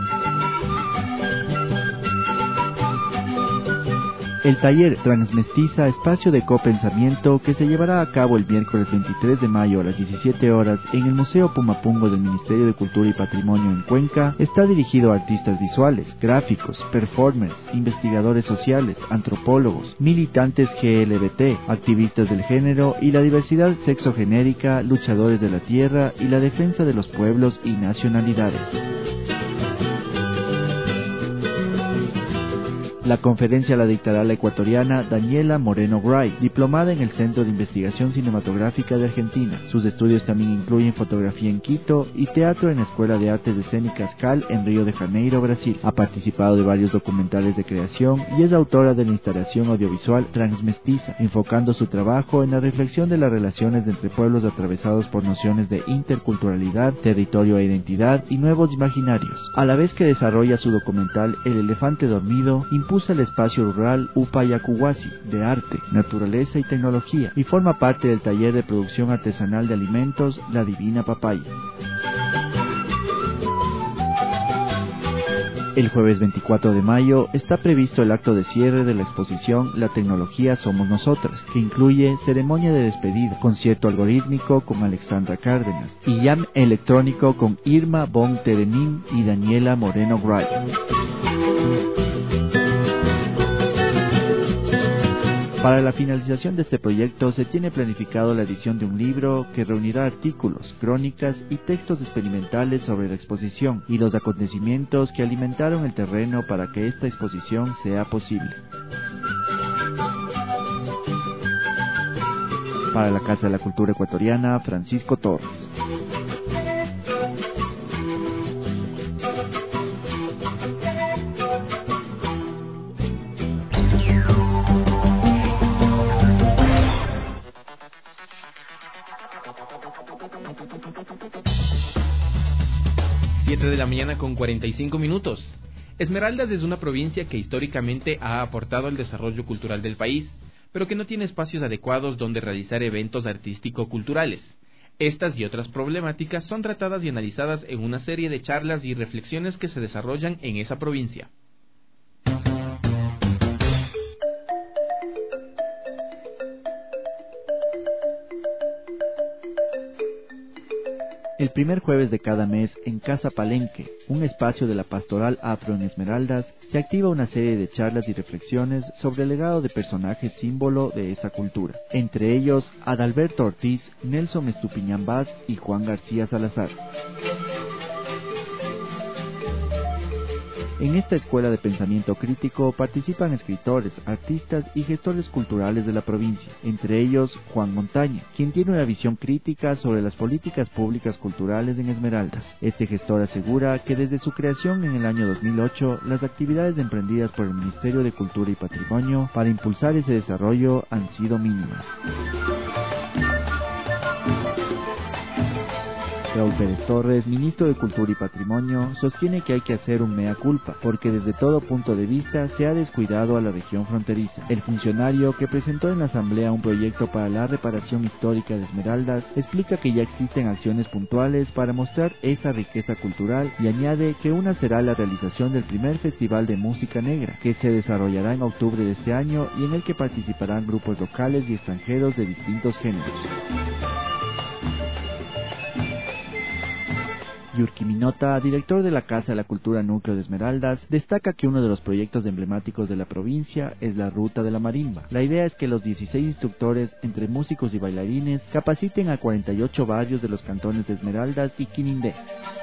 El taller Transmestiza, espacio de copensamiento, que se llevará a cabo el miércoles veintitrés de mayo a las diecisiete horas en el Museo Pumapungo del Ministerio de Cultura y Patrimonio en Cuenca, está dirigido a artistas visuales, gráficos, performers, investigadores sociales, antropólogos, militantes G L B T, activistas del género y la diversidad sexogenérica, luchadores de la tierra y la defensa de los pueblos y nacionalidades. La conferencia la dictará la ecuatoriana Daniela Moreno Gray, diplomada en el Centro de Investigación Cinematográfica de Argentina. Sus estudios también incluyen fotografía en Quito y teatro en la Escuela de Artes Escénicas Cal en Río de Janeiro, Brasil. Ha participado de varios documentales de creación y es autora de la instalación audiovisual Transmestiza, enfocando su trabajo en la reflexión de las relaciones entre pueblos atravesados por nociones de interculturalidad, territorio e identidad y nuevos imaginarios. A la vez que desarrolla su documental El elefante dormido, impulsa el espacio rural Upayacuhuasi de arte, naturaleza y tecnología y forma parte del taller de producción artesanal de alimentos La Divina Papaya. El jueves veinticuatro de mayo está previsto el acto de cierre de la exposición La tecnología somos nosotras, que incluye ceremonia de despedida, concierto algorítmico con Alexandra Cárdenas y jam electrónico con Irma von Terenin y Daniela Moreno Gray. Para la finalización de este proyecto se tiene planificado la edición de un libro que reunirá artículos, crónicas y textos experimentales sobre la exposición y los acontecimientos que alimentaron el terreno para que esta exposición sea posible. Para la Casa de la Cultura Ecuatoriana, Francisco Torres. siete de la mañana con cuarenta y cinco minutos. Esmeraldas es una provincia que históricamente ha aportado al desarrollo cultural del país, pero que no tiene espacios adecuados donde realizar eventos artístico-culturales. Estas y otras problemáticas son tratadas y analizadas en una serie de charlas y reflexiones que se desarrollan en esa provincia. El primer jueves de cada mes, en Casa Palenque, un espacio de la pastoral afro en Esmeraldas, se activa una serie de charlas y reflexiones sobre el legado de personajes símbolo de esa cultura, entre ellos Adalberto Ortiz, Nelson Estupiñán Vaz y Juan García Salazar. En esta escuela de pensamiento crítico participan escritores, artistas y gestores culturales de la provincia, entre ellos Juan Montaña, quien tiene una visión crítica sobre las políticas públicas culturales en Esmeraldas. Este gestor asegura que desde su creación en el año dos mil ocho, las actividades emprendidas por el Ministerio de Cultura y Patrimonio para impulsar ese desarrollo han sido mínimas. Raúl Pérez Torres, ministro de Cultura y Patrimonio, sostiene que hay que hacer un mea culpa, porque desde todo punto de vista se ha descuidado a la región fronteriza. El funcionario, que presentó en la Asamblea un proyecto para la reparación histórica de Esmeraldas, explica que ya existen acciones puntuales para mostrar esa riqueza cultural y añade que una será la realización del primer Festival de Música Negra, que se desarrollará en octubre de este año y en el que participarán grupos locales y extranjeros de distintos géneros. Yurki Minota, director de la Casa de la Cultura Núcleo de Esmeraldas, destaca que uno de los proyectos emblemáticos de la provincia es la Ruta de la Marimba. La idea es que los dieciséis instructores, entre músicos y bailarines, capaciten a cuarenta y ocho barrios de los cantones de Esmeraldas y Quinindé.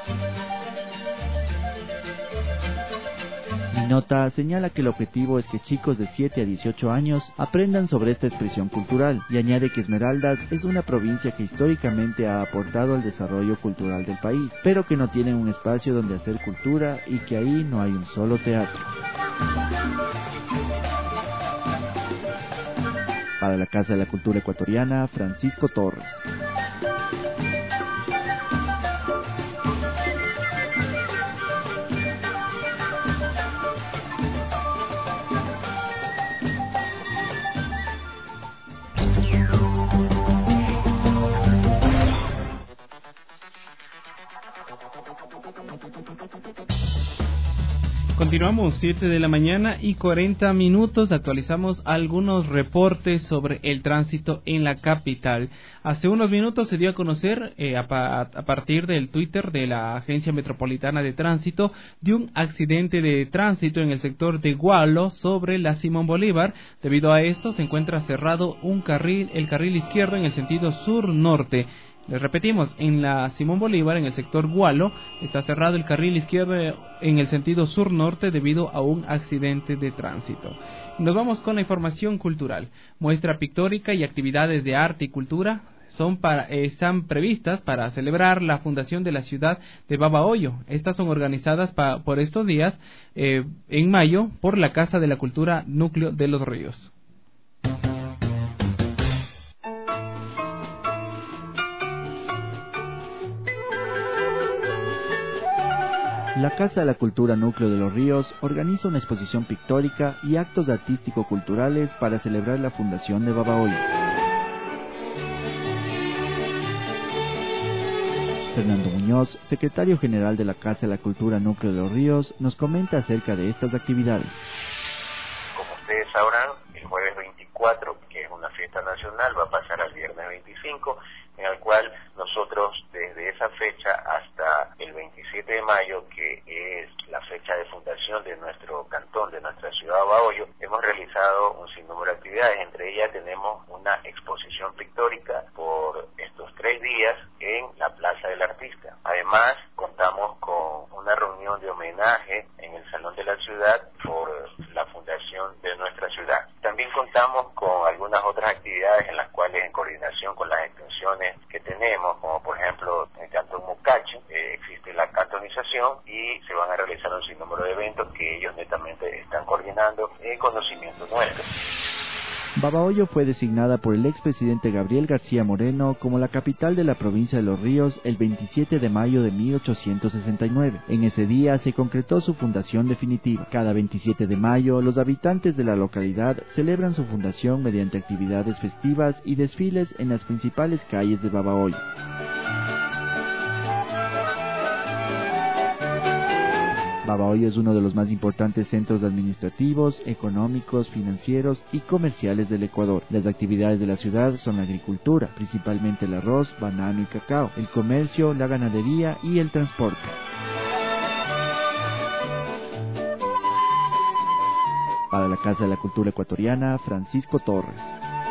Minota señala que el objetivo es que chicos de siete a dieciocho años aprendan sobre esta expresión cultural y añade que Esmeraldas es una provincia que históricamente ha aportado al desarrollo cultural del país, pero que no tienen un espacio donde hacer cultura y que ahí no hay un solo teatro. Para la Casa de la Cultura Ecuatoriana, Francisco Torres. Continuamos, siete de la mañana y cuarenta minutos, actualizamos algunos reportes sobre el tránsito en la capital. Hace unos minutos se dio a conocer, eh, a, pa a partir del Twitter de la Agencia Metropolitana de Tránsito, de un accidente de tránsito en el sector de Gualo sobre la Simón Bolívar. Debido a esto se encuentra cerrado un carril, el carril izquierdo en el sentido sur-norte. Les repetimos, en la Simón Bolívar, en el sector Gualo, está cerrado el carril izquierdo en el sentido sur-norte debido a un accidente de tránsito. Nos vamos con la información cultural. Muestra pictórica y actividades de arte y cultura son para, eh, están previstas para celebrar la fundación de la ciudad de Babahoyo. Estas son organizadas pa, por estos días, eh, en mayo, por la Casa de la Cultura Núcleo de los Ríos. La Casa de la Cultura Núcleo de los Ríos organiza una exposición pictórica y actos artístico-culturales para celebrar la fundación de Babahoyo. Fernando Muñoz, secretario general de la Casa de la Cultura Núcleo de los Ríos, nos comenta acerca de estas actividades. Como ustedes sabrán, el jueves veinticuatro, que es una fiesta nacional, va a pasar al viernes veinticinco, en el cual nosotros desde esa fecha hasta el veintisiete de mayo, que es la fecha de fundación de nuestro cantón, de nuestra ciudad de Babahoyo, hemos realizado un sinnúmero de actividades. Entre ellas tenemos una exposición pictórica por estos tres días en la Plaza del Artista. Además, contamos con una reunión de homenaje en el Salón de la Ciudad por la fundación de nuestra ciudad. También contamos con algunas otras actividades en las cuales, en coordinación con las extensiones que tenemos, como por ejemplo en el Cantón Mucache, eh, existe la cantonización y se van a realizar un sinnúmero de eventos que ellos netamente están coordinando en conocimiento nuestro. Babahoyo fue designada por el expresidente Gabriel García Moreno como la capital de la provincia de Los Ríos el veintisiete de mayo de mil ochocientos sesenta y nueve. En ese día se concretó su fundación definitiva. Cada veintisiete de mayo, los habitantes de la localidad celebran su fundación mediante actividades festivas y desfiles en las principales calles de Babahoyo. Babahoyo es uno de los más importantes centros administrativos, económicos, financieros y comerciales del Ecuador. Las actividades de la ciudad son la agricultura, principalmente el arroz, banano y cacao, el comercio, la ganadería y el transporte. Para la Casa de la Cultura Ecuatoriana, Francisco Torres.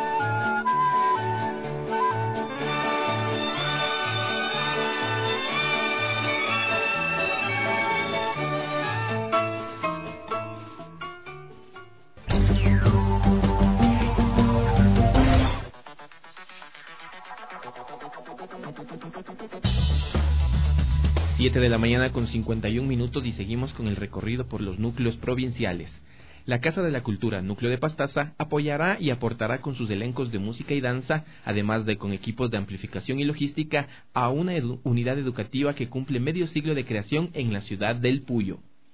siete de la mañana con cincuenta y un minutos y seguimos con el recorrido por los núcleos provinciales. La Casa de la Cultura Núcleo de Pastaza apoyará y aportará con sus elencos de música y danza, además de con equipos de amplificación y logística, a una edu- unidad educativa que cumple medio siglo de creación en la ciudad del Puyo.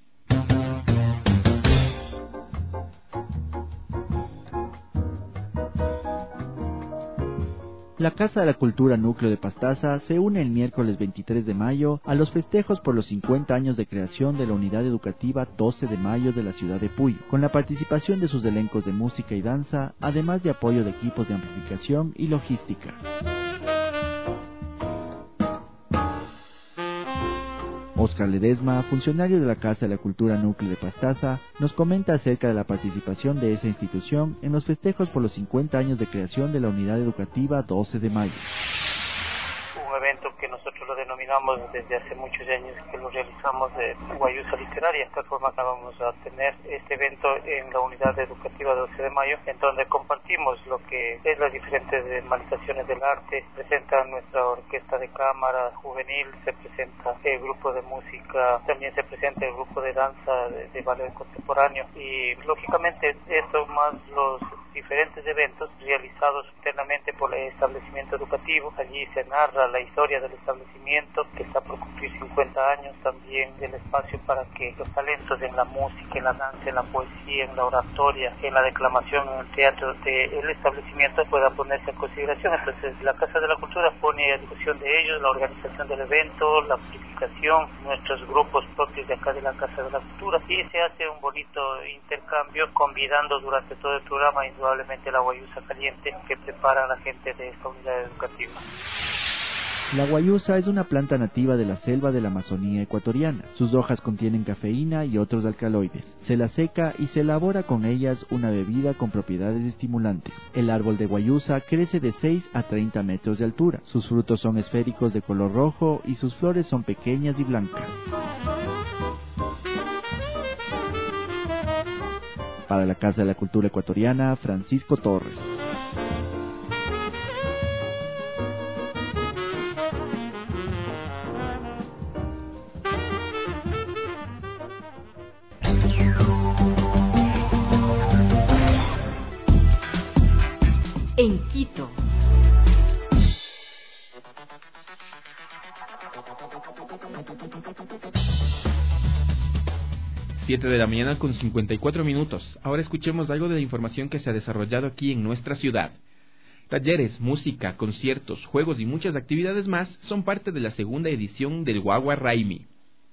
La Casa de la Cultura Núcleo de Pastaza se une el miércoles veintitrés de mayo a los festejos por los cincuenta años de creación de la unidad educativa doce de mayo de la ciudad de Puyo, con la participación de sus elencos de música y danza, además de apoyo de equipos de amplificación y logística. Oscar Ledesma, funcionario de la Casa de la Cultura Núcleo de Pastaza, nos comenta acerca de la participación de esa institución en los festejos por los cincuenta años de creación de la unidad educativa doce de mayo. Un evento que nosotros lo denominamos desde hace muchos años, que lo realizamos de Guayusa Literaria. De esta forma acá vamos a tener este evento en la unidad educativa doce de mayo, en donde compartimos lo que es las diferentes manifestaciones del arte. Presenta nuestra orquesta de cámara juvenil, se presenta el grupo de música, también se presenta el grupo de danza de, de ballet contemporáneo, y lógicamente esto más los diferentes eventos realizados internamente por el establecimiento educativo. Allí se narra la historia del establecimiento, que está por cumplir cincuenta años, también el espacio para que los talentos en la música, en la danza, en la poesía, en la oratoria, en la declamación, en el teatro del establecimiento pueda ponerse en consideración. Entonces la Casa de la Cultura pone a disposición de ellos la organización del evento, la amplificación, nuestros grupos propios de acá de la Casa de la Cultura, y se hace un bonito intercambio, convidando durante todo el programa indudablemente la guayusa caliente que prepara la gente de esta unidad educativa. La guayusa es una planta nativa de la selva de la Amazonía ecuatoriana. Sus hojas contienen cafeína y otros alcaloides. Se la seca y se elabora con ellas una bebida con propiedades estimulantes. El árbol de guayusa crece de seis a treinta metros de altura. Sus frutos son esféricos de color rojo y sus flores son pequeñas y blancas. Para la Casa de la Cultura Ecuatoriana, Francisco Torres. En Quito. siete de la mañana con cincuenta y cuatro minutos. Ahora escuchemos algo de la información que se ha desarrollado aquí en nuestra ciudad. Talleres, música, conciertos, juegos y muchas actividades más son parte de la segunda edición del Guagua Raimi.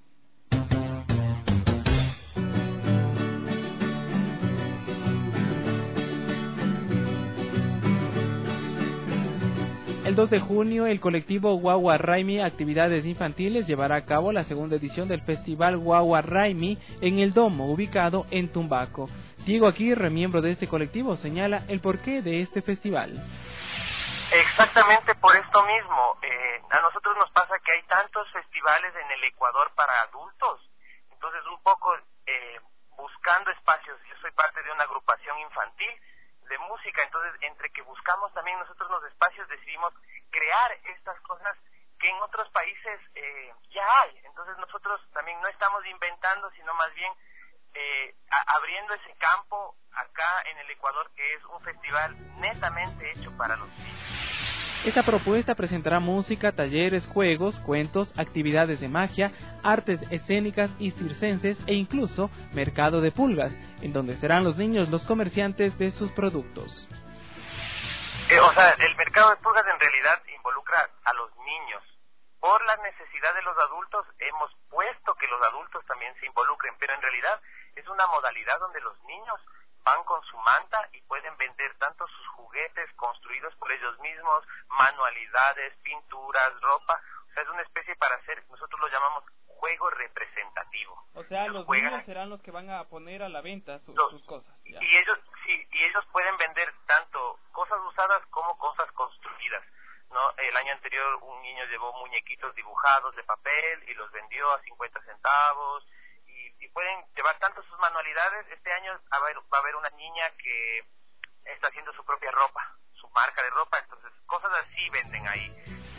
El dos de junio, el colectivo Guagua Raimi Actividades Infantiles llevará a cabo la segunda edición del Festival Guagua Raimi en el Domo, ubicado en Tumbaco. Diego Aguirre, miembro de este colectivo, señala el porqué de este festival. Exactamente por esto mismo. Eh, a nosotros nos pasa que hay tantos festivales en el Ecuador para adultos. Entonces, un poco eh, buscando espacios. Yo soy parte de una agrupación infantil de música, entonces entre que buscamos también nosotros los espacios decidimos crear estas cosas que en otros países eh, ya hay. Entonces nosotros también no estamos inventando, sino más bien eh, a, abriendo ese campo acá en el Ecuador, que es un festival netamente hecho para los niños. Esta propuesta presentará música, talleres, juegos, cuentos, actividades de magia, artes escénicas y circenses e incluso mercado de pulgas, en donde serán los niños los comerciantes de sus productos. Eh, o sea, el mercado de pulgas en realidad involucra a los niños. Por la necesidad de los adultos hemos puesto que los adultos también se involucren, pero en realidad es una modalidad donde los niños van con su manta y pueden vender tanto sus juguetes construidos por ellos mismos, manualidades, pinturas, ropa. O sea, es una especie para hacer, nosotros lo llamamos juego representativo. O sea, los Juegan, niños serán los que van a poner a la venta su, los, sus cosas. Ya. Y ellos sí, y ellos pueden vender tanto cosas usadas como cosas construidas, ¿no? El año anterior un niño llevó muñequitos dibujados de papel y los vendió a cincuenta centavos. Y pueden llevar tanto sus manualidades. Este año va a, haber, va a haber una niña que está haciendo su propia ropa, su marca de ropa, entonces cosas así venden ahí.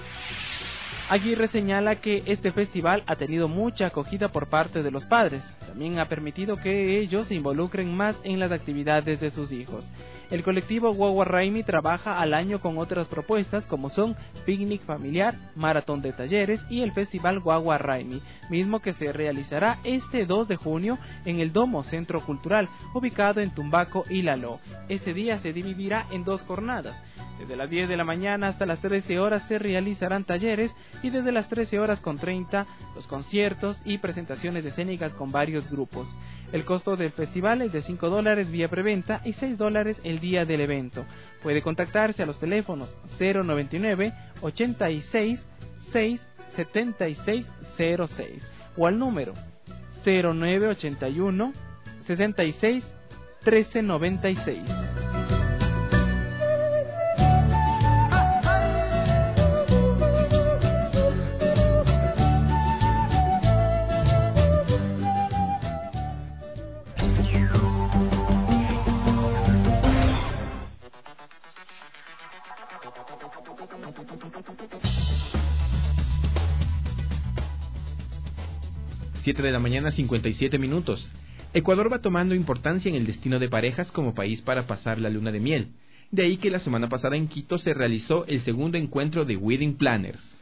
Aguirre señala que este festival ha tenido mucha acogida por parte de los padres. También ha permitido que ellos se involucren más en las actividades de sus hijos. El colectivo Guagua Raimi trabaja al año con otras propuestas como son picnic familiar, maratón de talleres y el festival Guagua Raimi, mismo que se realizará este dos de junio en el Domo Centro Cultural, ubicado en Tumbaco y Laló. Ese día se dividirá en dos jornadas. Desde las diez de la mañana hasta las trece horas se realizarán talleres y desde las trece horas con treinta los conciertos y presentaciones escénicas con varios grupos. El costo del festival es de cinco dólares vía preventa y seis dólares el día del evento. Puede contactarse a los teléfonos cero noventa y nueve, ochenta y seis, seis, setenta y seis cero seis o al número cero nueve ochenta y uno, sesenta y seis, trece noventa y seis. siete de la mañana, cincuenta y siete minutos. Ecuador va tomando importancia en el destino de parejas como país para pasar la luna de miel. De ahí que la semana pasada en Quito se realizó el segundo encuentro de Wedding Planners.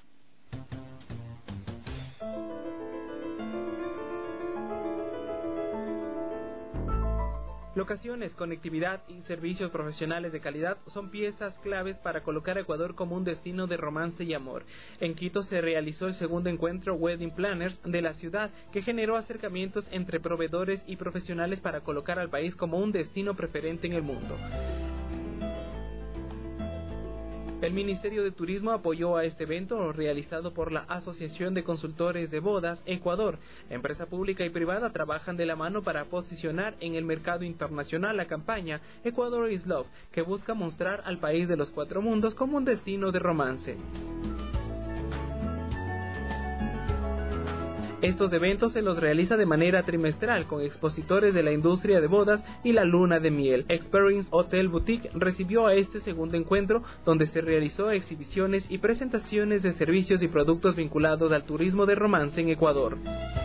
Locaciones, conectividad y servicios profesionales de calidad son piezas claves para colocar a Ecuador como un destino de romance y amor. En Quito se realizó el segundo encuentro Wedding Planners de la ciudad, que generó acercamientos entre proveedores y profesionales para colocar al país como un destino preferente en el mundo. El Ministerio de Turismo apoyó a este evento realizado por la Asociación de Consultores de Bodas Ecuador. La empresa pública y privada trabajan de la mano para posicionar en el mercado internacional la campaña Ecuador is Love, que busca mostrar al país de los cuatro mundos como un destino de romance. Estos eventos se los realiza de manera trimestral con expositores de la industria de bodas y la luna de miel. Experience Hotel Boutique recibió a este segundo encuentro, donde se realizó exhibiciones y presentaciones de servicios y productos vinculados al turismo de romance en Ecuador.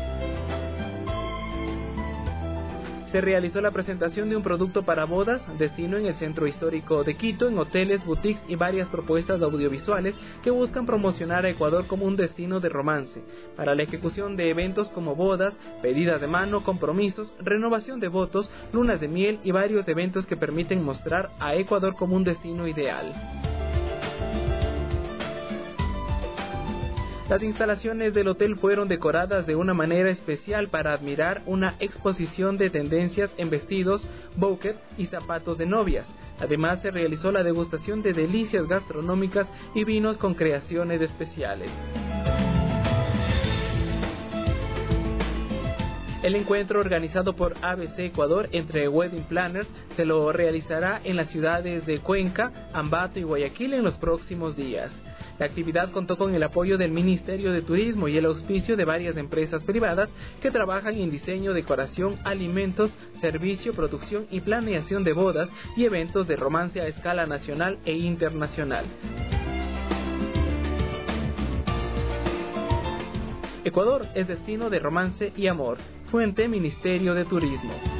Se realizó la presentación de un producto para bodas, destino en el centro histórico de Quito, en hoteles, boutiques y varias propuestas audiovisuales que buscan promocionar a Ecuador como un destino de romance, para la ejecución de eventos como bodas, pedidas de mano, compromisos, renovación de votos, lunas de miel y varios eventos que permiten mostrar a Ecuador como un destino ideal. Las instalaciones del hotel fueron decoradas de una manera especial para admirar una exposición de tendencias en vestidos, bouquet y zapatos de novias. Además, se realizó la degustación de delicias gastronómicas y vinos con creaciones especiales. El encuentro, organizado por A B C Ecuador entre Wedding Planners, se lo realizará en las ciudades de Cuenca, Ambato y Guayaquil en los próximos días. La actividad contó con el apoyo del Ministerio de Turismo y el auspicio de varias empresas privadas que trabajan en diseño, decoración, alimentos, servicio, producción y planeación de bodas y eventos de romance a escala nacional e internacional. Ecuador es destino de romance y amor. Fuente: Ministerio de Turismo.